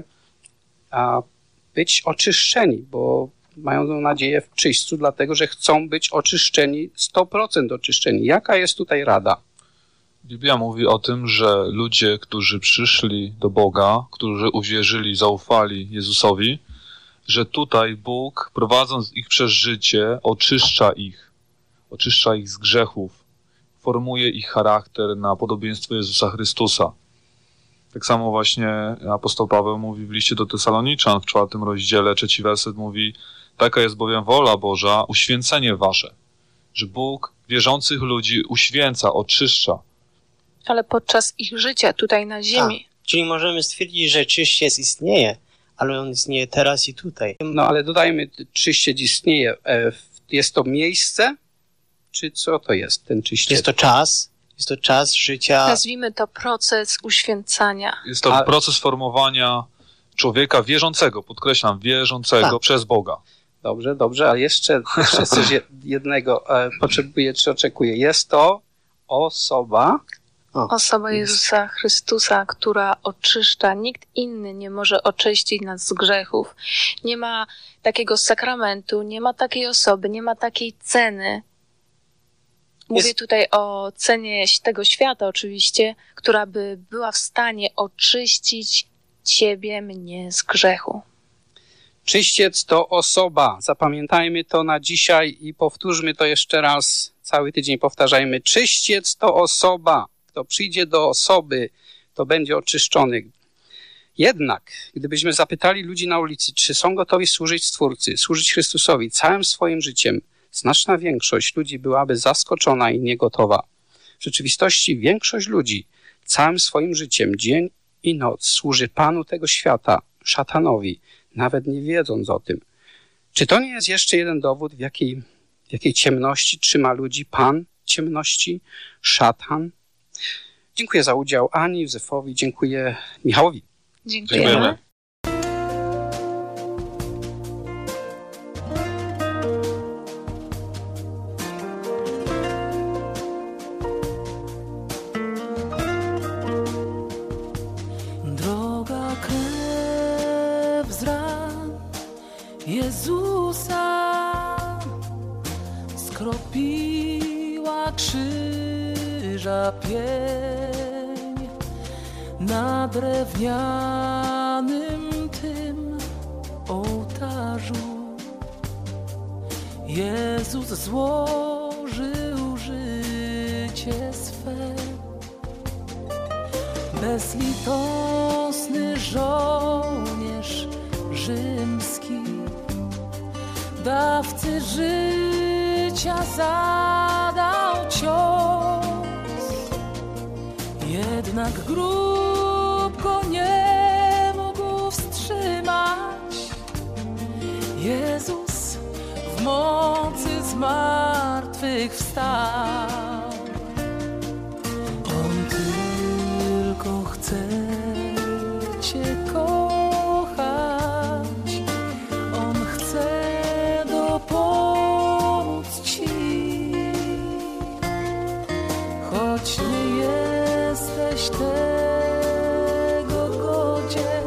być oczyszczeni, bo mają nadzieję w czyśćcu, dlatego że chcą być oczyszczeni, 100% oczyszczeni. Jaka jest tutaj rada? Biblia mówi o tym, że ludzie, którzy przyszli do Boga, którzy uwierzyli, zaufali Jezusowi, że tutaj Bóg, prowadząc ich przez życie, oczyszcza ich z grzechów, formuje ich charakter na podobieństwo Jezusa Chrystusa. Tak samo właśnie apostoł Paweł mówi w liście do Tesaloniczan w 4 rozdziale, 3 werset mówi: taka jest bowiem wola Boża, uświęcenie wasze, że Bóg wierzących ludzi uświęca, oczyszcza. Ale podczas ich życia tutaj na ziemi. Czyli możemy stwierdzić, że czyściec istnieje, ale on istnieje teraz i tutaj. No ale dodajmy, czyściec istnieje. Jest to miejsce? Czy co to jest ten czyściec? Jest to czas życia. Nazwijmy to proces uświęcania. Jest to proces formowania człowieka wierzącego, podkreślam, wierzącego przez Boga. Dobrze, ale jeszcze coś jednego potrzebuję, czy oczekuję. Jest to osoba. Osoba Jezusa Chrystusa, która oczyszcza. Nikt inny nie może oczyścić nas z grzechów. Nie ma takiego sakramentu, nie ma takiej osoby, nie ma takiej ceny. Mówię tutaj o cenie tego świata oczywiście, która by była w stanie oczyścić ciebie, mnie z grzechu. Czyściec to osoba. Zapamiętajmy to na dzisiaj i powtórzmy to jeszcze raz. Cały tydzień powtarzajmy. Czyściec to osoba. Kto przyjdzie do osoby, to będzie oczyszczony. Jednak, gdybyśmy zapytali ludzi na ulicy, czy są gotowi służyć Stwórcy, służyć Chrystusowi całym swoim życiem, znaczna większość ludzi byłaby zaskoczona i niegotowa. W rzeczywistości większość ludzi całym swoim życiem, dzień i noc służy Panu tego świata, szatanowi, nawet nie wiedząc o tym. Czy to nie jest jeszcze jeden dowód, w jakiej ciemności trzyma ludzi Pan ciemności, szatan? Dziękuję za udział Ani, Józefowi, dziękuję Michałowi. Dziękujemy. Droga krew z ran Jezusa skropiła krzyża pień na drewnianym tym ołtarzu. Jezus złożył życie swe. Bezlitosny żołnierz rzymski, dawcy życia zadał cios. Jednak grób go nie mógł wstrzymać. Jezus w mocy zmartwychwstał. On tylko chce Cię kochać. On chce dopomóc Ci. Choć nie jesteś tego godzien,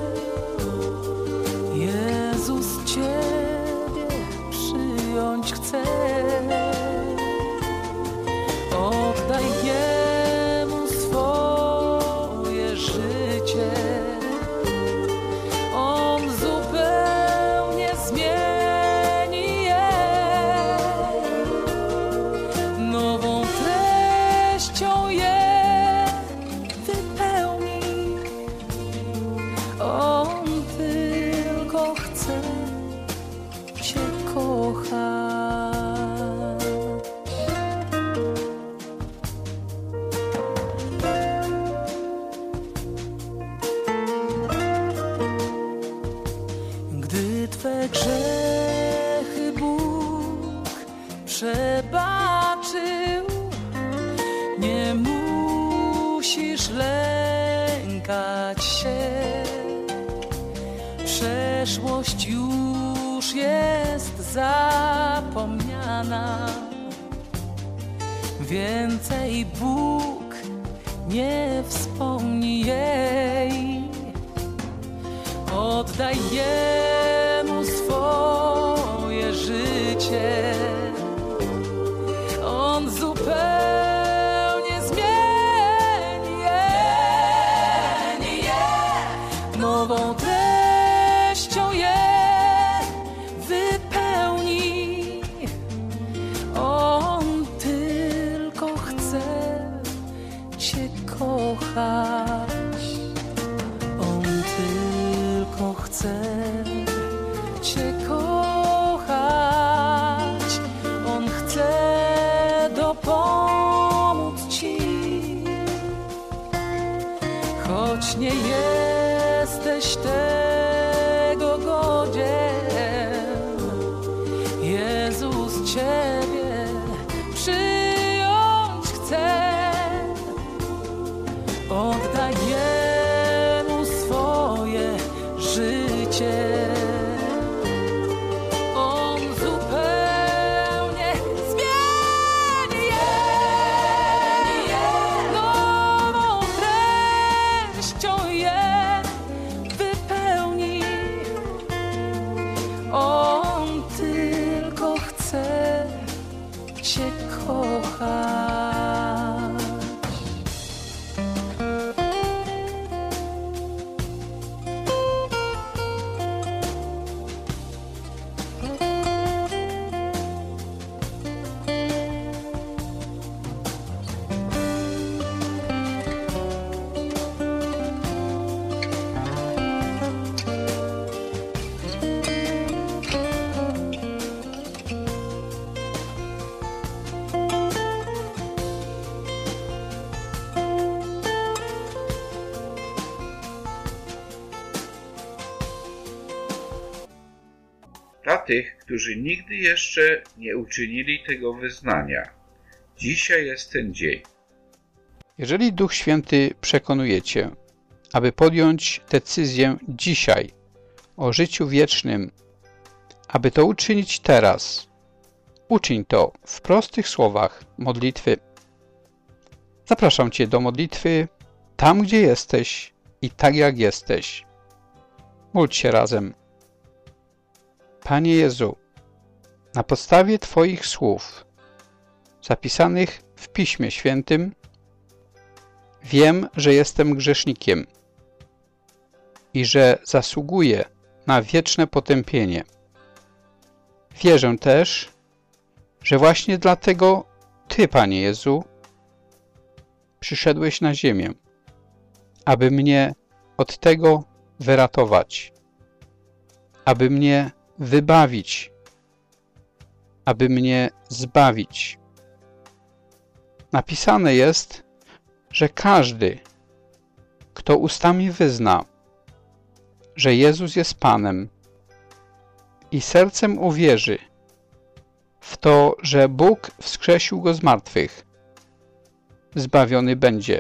Jezus Ciebie przyjąć chce. Oddaj Jemu swoje życie. On zupełnie zmieni je. Nową treścią je wypełni. On tylko chce Cię kochać. Gdy Twe grzechy Bóg przebaczył, nie musisz lękać się. Przeszłość już jest zapomniana. Więcej Bóg nie wspomni jej. Oddaj Jemu swoje życie. On zupełnie zmieni je. Nową treścią je wypełni. On tylko chce Cię kochać. On tylko chce Cię kochać. On chce dopomóc Ci. Choć nie jesteś tego godzien, Jezus Ciebie przyjąć chce. Oddaj Jemu swoje życie. On zupełnie zmieni je. Nową treścią je wypełni. On tylko chce Cię kochać. dla tych, którzy nigdy jeszcze nie uczynili tego wyznania. Dzisiaj jest ten dzień. Jeżeli Duch Święty przekonuje Cię, aby podjąć decyzję dzisiaj o życiu wiecznym, aby to uczynić teraz, uczyń to w prostych słowach modlitwy. Zapraszam Cię do modlitwy tam, gdzie jesteś i tak jak jesteś. Módl się razem. Panie Jezu, na podstawie Twoich słów zapisanych w Piśmie Świętym wiem, że jestem grzesznikiem i że zasługuję na wieczne potępienie. Wierzę też, że właśnie dlatego Ty, Panie Jezu, przyszedłeś na ziemię, aby mnie od tego wyratować, aby mnie wybawić, aby mnie zbawić. Napisane jest, że każdy, kto ustami wyzna, że Jezus jest Panem i sercem uwierzy w to, że Bóg wskrzesił Go z martwych, zbawiony będzie,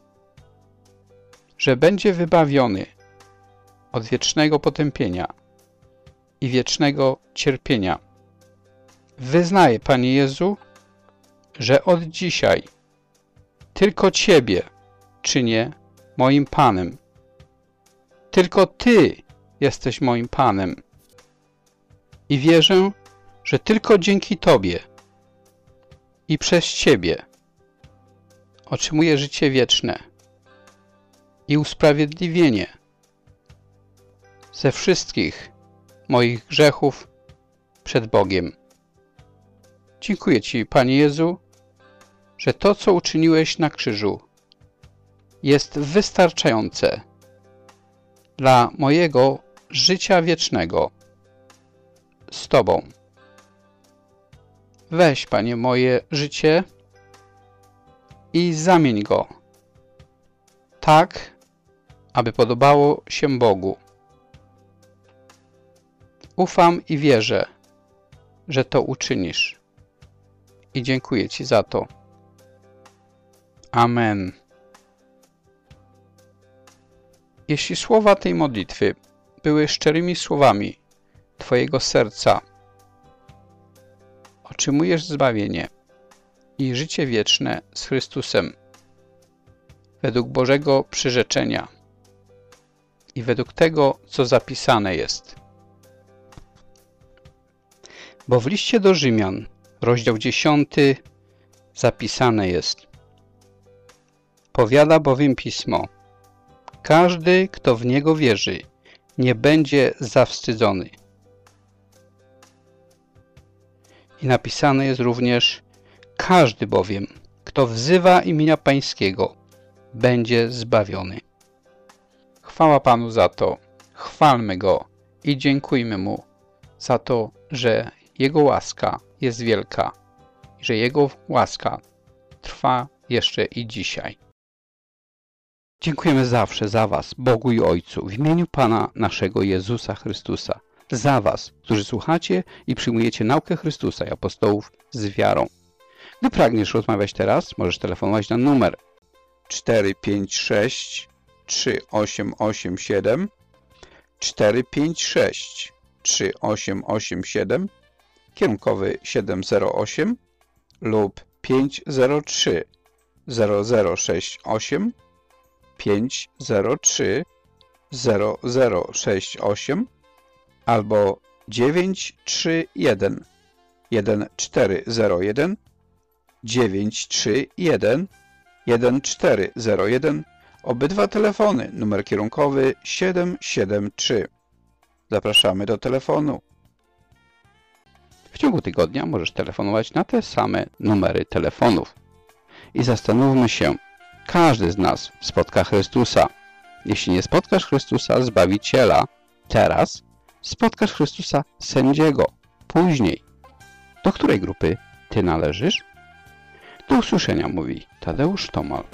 że będzie wybawiony od wiecznego potępienia i wiecznego cierpienia. Wyznaję, Panie Jezu, że od dzisiaj tylko Ciebie czynię moim Panem. Tylko Ty jesteś moim Panem. I wierzę, że tylko dzięki Tobie i przez Ciebie otrzymuję życie wieczne i usprawiedliwienie ze wszystkich moich grzechów przed Bogiem. Dziękuję Ci, Panie Jezu, że to, co uczyniłeś na krzyżu, jest wystarczające dla mojego życia wiecznego z Tobą. Weź, Panie, moje życie i zamień go tak, aby podobało się Bogu. Ufam i wierzę, że to uczynisz. I dziękuję Ci za to. Amen. Jeśli słowa tej modlitwy były szczerymi słowami Twojego serca, otrzymujesz zbawienie i życie wieczne z Chrystusem według Bożego przyrzeczenia i według tego, co zapisane jest. Bo w liście do Rzymian, rozdział 10, zapisane jest: powiada bowiem Pismo, każdy, kto w Niego wierzy, nie będzie zawstydzony. I napisane jest również: każdy bowiem, kto wzywa imienia Pańskiego, będzie zbawiony. Chwała Panu za to, chwalmy Go i dziękujmy Mu za to, że Jego łaska jest wielka i że Jego łaska trwa jeszcze i dzisiaj. Dziękujemy zawsze za Was, Bogu i Ojcu, w imieniu Pana naszego Jezusa Chrystusa, za Was, którzy słuchacie i przyjmujecie naukę Chrystusa i apostołów z wiarą. Gdy pragniesz rozmawiać teraz, możesz telefonować na numer 456 3887 456 3887 kierunkowy 708 lub 503 0068 503 0068 albo 931 1401 931 1401. Obydwa telefony, numer kierunkowy 773. Zapraszamy do telefonu. W ciągu tygodnia możesz telefonować na te same numery telefonów. I zastanówmy się, każdy z nas spotka Chrystusa. Jeśli nie spotkasz Chrystusa, Zbawiciela, teraz spotkasz Chrystusa, Sędziego, później. Do której grupy Ty należysz? Do usłyszenia, mówi Tadeusz Tomal.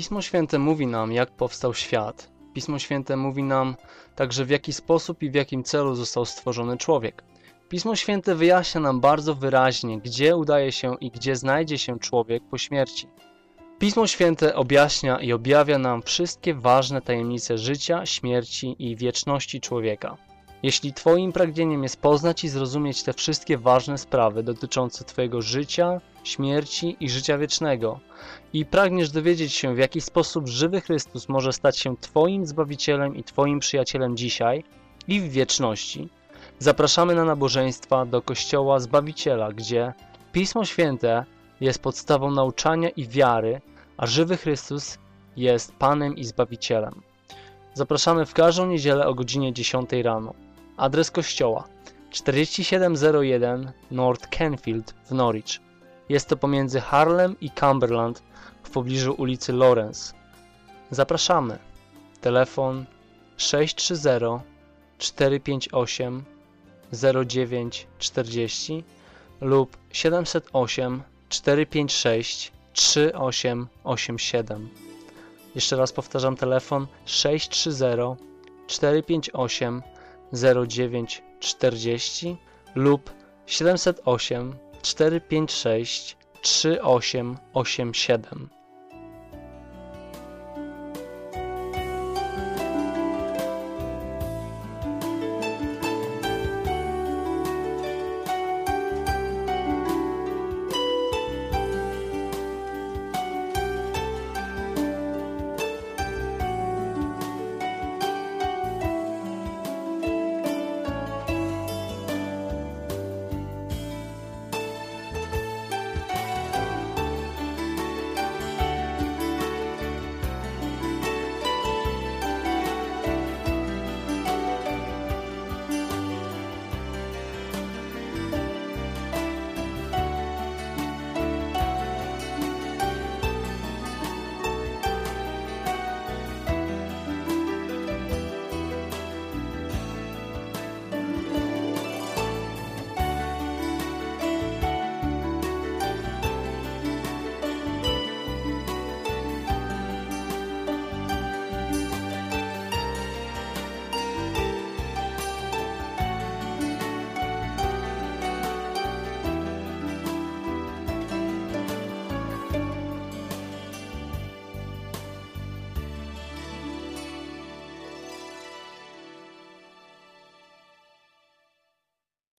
Pismo Święte mówi nam, jak powstał świat. Pismo Święte mówi nam także, w jaki sposób i w jakim celu został stworzony człowiek. Pismo Święte wyjaśnia nam bardzo wyraźnie, gdzie udaje się i gdzie znajdzie się człowiek po śmierci. Pismo Święte objaśnia i objawia nam wszystkie ważne tajemnice życia, śmierci i wieczności człowieka. Jeśli Twoim pragnieniem jest poznać i zrozumieć te wszystkie ważne sprawy dotyczące Twojego życia, śmierci i życia wiecznego i pragniesz dowiedzieć się, w jaki sposób żywy Chrystus może stać się Twoim Zbawicielem i Twoim przyjacielem dzisiaj i w wieczności, zapraszamy na nabożeństwa do Kościoła Zbawiciela, gdzie Pismo Święte jest podstawą nauczania i wiary, a żywy Chrystus jest Panem i Zbawicielem. Zapraszamy w każdą niedzielę o godzinie 10 rano. Adres kościoła 4701 North Canfield w Norwich. Jest to pomiędzy Harlem i Cumberland w pobliżu ulicy Lawrence. Zapraszamy. Telefon 630 458 0940 lub 708 456 3887. Jeszcze raz powtarzam, telefon 630 458 0940 lub 708 456 3887.